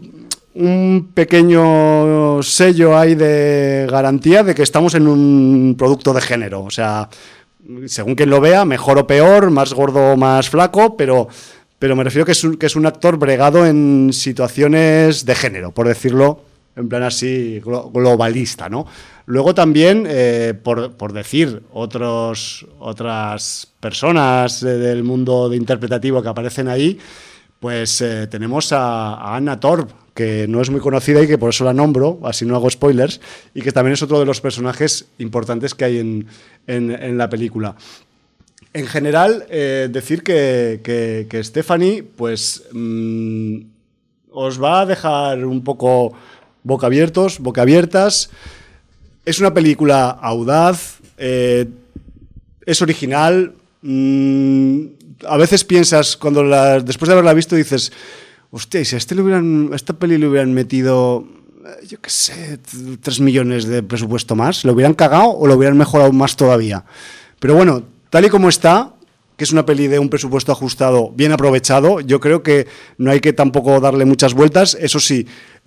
un pequeño sello ahí de garantía de que estamos en un producto de género. O sea, según quien lo vea, mejor o peor, más gordo o más flaco, pero, pero me refiero que es, un, que es un actor bregado en situaciones de género, por decirlo en plan así globalista, ¿no? Luego también, eh, por, por decir otros, otras personas eh, del mundo de interpretativo que aparecen ahí, pues eh, tenemos a, a Anna Torv, que no es muy conocida y que por eso la nombro, así no hago spoilers, y que también es otro de los personajes importantes que hay en, en, en la película. En general, eh, decir que, que, que Stephanie, pues, mmm, os va a dejar un poco boca abiertos, boca abiertas. Es una película audaz, eh, es original. Mmm, a veces piensas, cuando la, después de haberla visto, dices, hostia, si a, este le hubieran, a esta peli le hubieran metido, yo qué sé, tres millones de presupuesto más, ¿lo hubieran cagado o lo hubieran mejorado más todavía? Pero bueno, tal y como está, que es una peli de un presupuesto ajustado, bien aprovechado, yo creo que no hay que tampoco darle muchas vueltas. Eso sí,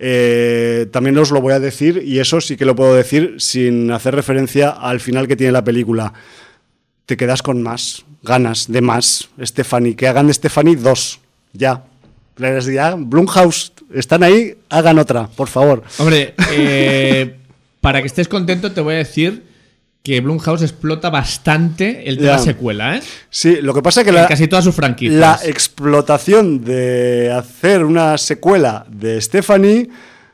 eh, también os lo voy a decir, y eso sí que lo puedo decir sin hacer referencia al final que tiene la película. Te quedas con más ganas de más, Stephanie, que hagan de Stephanie dos, ya. Ya, Blumhouse, están ahí, hagan otra, por favor. Hombre, eh, para que estés contento te voy a decir que Blumhouse explota bastante el tema yeah. secuela, ¿eh? Sí, lo que pasa es que la, casi todas sus franquicias. La explotación de hacer una secuela de Stephanie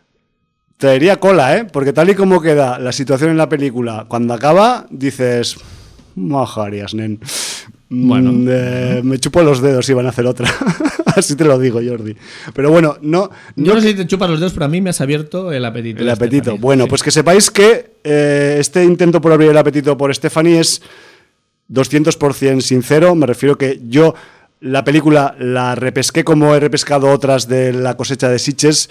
traería cola, ¿eh? Porque tal y como queda la situación en la película, cuando acaba, dices, majarias, nen. Bueno, eh, me chupo los dedos si van a hacer otra. Así te lo digo, Jordi. Pero bueno, no... no Yo no sé si te chupas los dedos, pero a mí me has abierto el apetito. El apetito. Stephanie. Bueno, sí. Pues que sepáis que eh, este intento por abrir el apetito por Stephanie es doscientos por ciento sincero. Me refiero que yo la película la repesqué como he repescado otras de la cosecha de Sitges,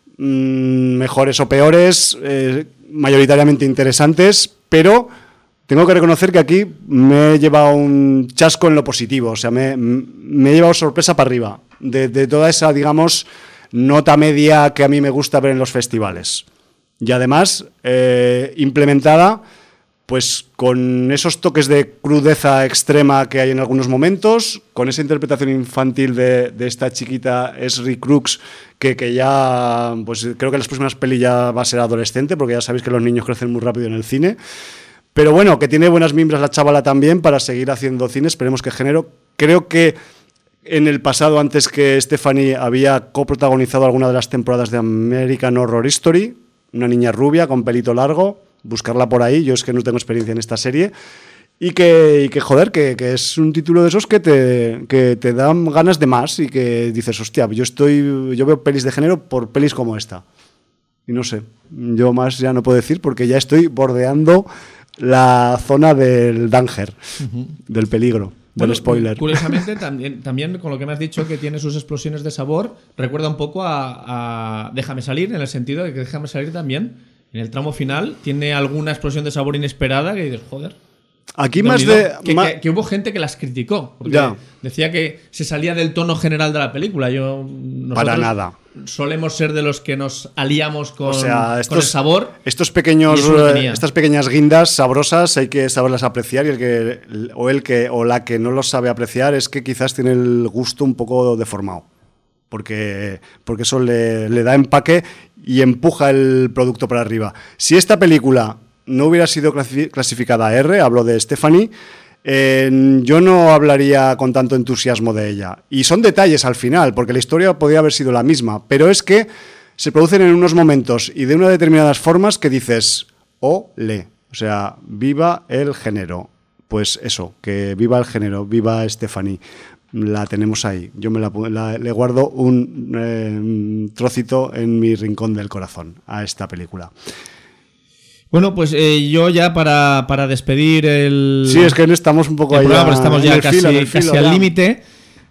mmm, mejores o peores, eh, mayoritariamente interesantes, pero... Tengo que reconocer que aquí me he llevado un chasco en lo positivo, o sea, me, me he llevado sorpresa para arriba de, de toda esa, digamos, nota media que a mí me gusta ver en los festivales. Y además, eh, implementada pues con esos toques de crudeza extrema que hay en algunos momentos, con esa interpretación infantil de, de esta chiquita Esri Crooks, que, que ya, pues creo que en las próximas pelis ya va a ser adolescente, porque ya sabéis que los niños crecen muy rápido en el cine. Pero bueno, que tiene buenas mimbras la chavala también para seguir haciendo cine, esperemos que género. Creo que en el pasado, antes que Stephanie, había coprotagonizado alguna de las temporadas de American Horror Story, una niña rubia con pelito largo, buscarla por ahí, yo es que no tengo experiencia en esta serie, y que, y que joder, que, que es un título de esos que te, que te dan ganas de más y que dices, hostia, yo, estoy, yo veo pelis de género por pelis como esta. Y no sé, yo más ya no puedo decir porque ya estoy bordeando la zona del danger, uh-huh. del peligro, bueno, del spoiler. Curiosamente, también, también con lo que me has dicho que tiene sus explosiones de sabor, recuerda un poco a, a Déjame salir, en el sentido de que Déjame salir también, en el tramo final, tiene alguna explosión de sabor inesperada que dices, joder. Aquí más de... Que, más... Que, que hubo gente que las criticó, porque ya. decía que se salía del tono general de la película. Yo, Para nada. Solemos ser de los que nos aliamos con, o sea, estos, con el sabor. Estos pequeños, estas pequeñas guindas sabrosas hay que saberlas apreciar, y el que o el que o la que no los sabe apreciar es que quizás tiene el gusto un poco deformado. Porque, porque eso le, le da empaque y empuja el producto para arriba. Si esta película no hubiera sido clasificada R, hablo de Stephanie, eh, yo no hablaría con tanto entusiasmo de ella. Y son detalles al final, porque la historia podría haber sido la misma, pero es que se producen en unos momentos y de unas determinadas formas que dices, ole, o sea, viva el género. Pues eso, que viva el género, viva Stephanie. La tenemos ahí. Yo me la, la, le guardo un eh, trocito en mi rincón del corazón a esta película. Bueno, pues eh, yo ya para, para despedir el... Sí, es que estamos un poco ahí. Programa, estamos ya casi, filo, casi filo, al límite.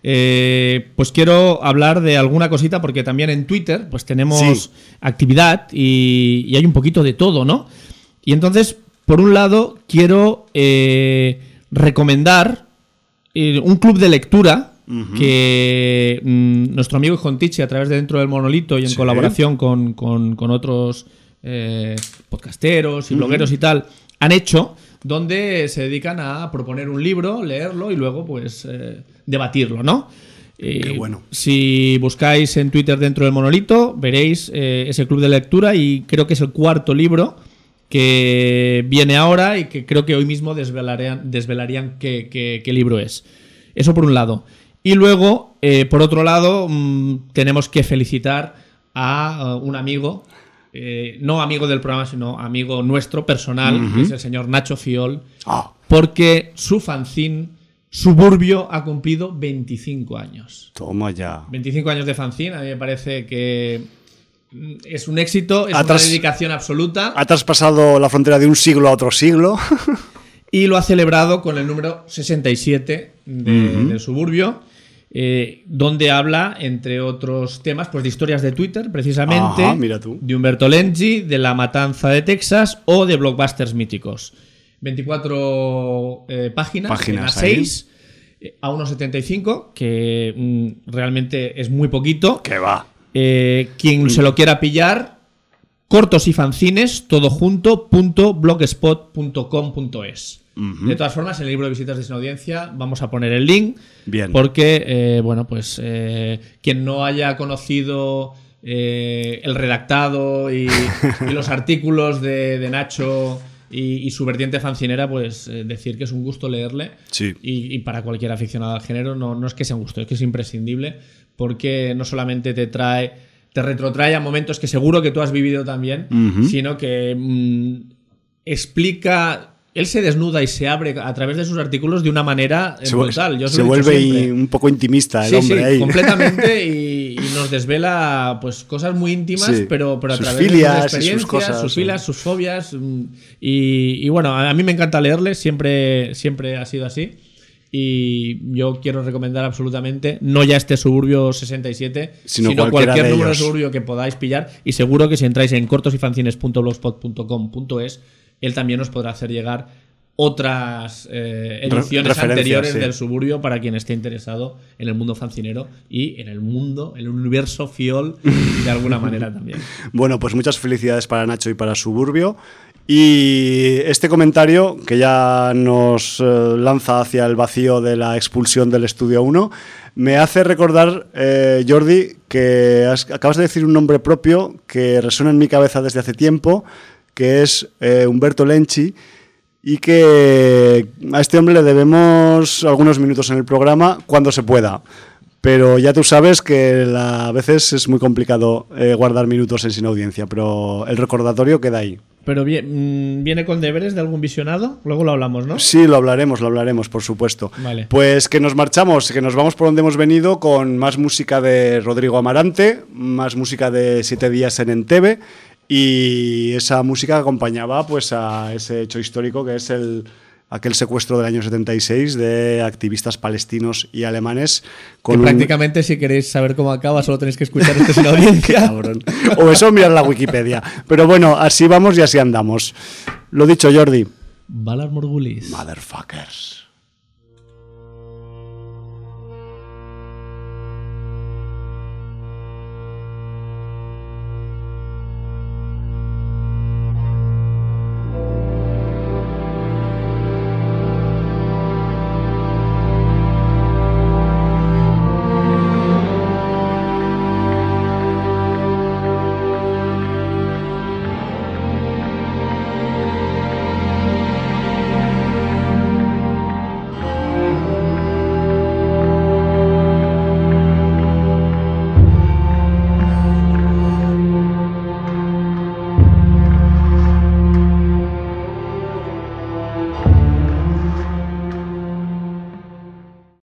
Eh, pues quiero hablar de alguna cosita, porque también en Twitter pues tenemos sí. actividad y, y hay un poquito de todo, ¿no? Y entonces, por un lado, quiero eh, recomendar eh, un club de lectura uh-huh. que mmm, nuestro amigo Jontiche, a través de Dentro del Monolito y en sí. colaboración con, con, con otros eh, podcasteros y uh-huh. blogueros y tal, han hecho, donde se dedican a proponer un libro, leerlo y luego pues eh, debatirlo, ¿no? Qué bueno. Si buscáis en Twitter Dentro del Monolito, veréis eh, ese club de lectura y creo que es el cuarto libro que viene ahora y que creo que hoy mismo desvelarían, desvelarían qué, qué, qué libro es. Eso por un lado. Y luego, eh, por otro lado, mmm, tenemos que felicitar a uh, un amigo, eh, no amigo del programa, sino amigo nuestro, personal, uh-huh. que es el señor Nacho Fiol, oh. porque su fanzine Suburbio ha cumplido veinticinco años. Toma ya. veinticinco años de fanzine, a mí me parece que es un éxito, es Atras, una dedicación absoluta. Ha traspasado la frontera de un siglo a otro siglo. Y lo ha celebrado con el número sesenta y siete de, uh-huh. del Suburbio, eh, donde habla, entre otros temas, pues de historias de Twitter, precisamente, Ajá, mira tú. de Humberto Lenzi, de La Matanza de Texas o de blockbusters míticos. veinticuatro eh, páginas, páginas a seis, eh, a uno setenta y cinco, que mm, realmente es muy poquito. Que va. Eh, quien se lo quiera pillar, cortos y fanzines, todo junto, punto blogspot punto com punto es. Uh-huh. De todas formas, en el libro de visitas de Sin Audiencia vamos a poner el link. Bien. Porque, eh, bueno, pues eh, quien no haya conocido eh, el redactado y, y los artículos de, de Nacho y, y su vertiente fancinera, pues eh, decir que es un gusto leerle. Sí. Y, y para cualquier aficionado al género, no, no es que sea un gusto, es que es imprescindible, porque no solamente te trae, te retrotrae a momentos que seguro que tú has vivido también, uh-huh. sino que mmm, explica. Él se desnuda y se abre a través de sus artículos de una manera se brutal. Yo se, se vuelve un poco intimista el sí, hombre sí, ahí. Completamente, y, y nos desvela pues cosas muy íntimas, sí. pero, pero a sus través filias, de sus experiencias, sus, cosas, sus filas, sus fobias. Y, y bueno, a mí me encanta leerle, siempre, siempre ha sido así. Y yo quiero recomendar absolutamente, no ya este Suburbio sesenta y siete, sino, sino cualquier de número de Suburbio que podáis pillar. Y seguro que si entráis en cortos y fanzines punto blogspot punto com punto es, él también os podrá hacer llegar otras eh, ediciones anteriores sí. del Suburbio para quien esté interesado en el mundo fancinero y en el mundo, en el universo Fiol de alguna manera también. Bueno, pues muchas felicidades para Nacho y para Suburbio. Y este comentario, que ya nos eh, lanza hacia el vacío de la expulsión del Estudio uno, me hace recordar, eh, Jordi, que has, acabas de decir un nombre propio que resuena en mi cabeza desde hace tiempo, que es eh, Humberto Lenzi, y que a este hombre le debemos algunos minutos en el programa cuando se pueda. Pero ya tú sabes que la, a veces es muy complicado eh, guardar minutos en Sin Audiencia, pero el recordatorio queda ahí. Pero bien, ¿viene con deberes de algún visionado? Luego lo hablamos, ¿no? Sí, lo hablaremos, lo hablaremos, por supuesto. Vale. Pues que nos marchamos, que nos vamos por donde hemos venido con más música de Rodrigo Amarante, más música de Siete días en Entebbe, y esa música acompañaba pues a ese hecho histórico que es el aquel secuestro del año setenta y seis de activistas palestinos y alemanes. Con que prácticamente, un... si queréis saber cómo acaba, solo tenéis que escuchar esto Sin Audiencia. Cabrón. O eso, mirar la Wikipedia. Pero bueno, así vamos y así andamos. Lo dicho, Jordi. Valar Morgulis. Motherfuckers.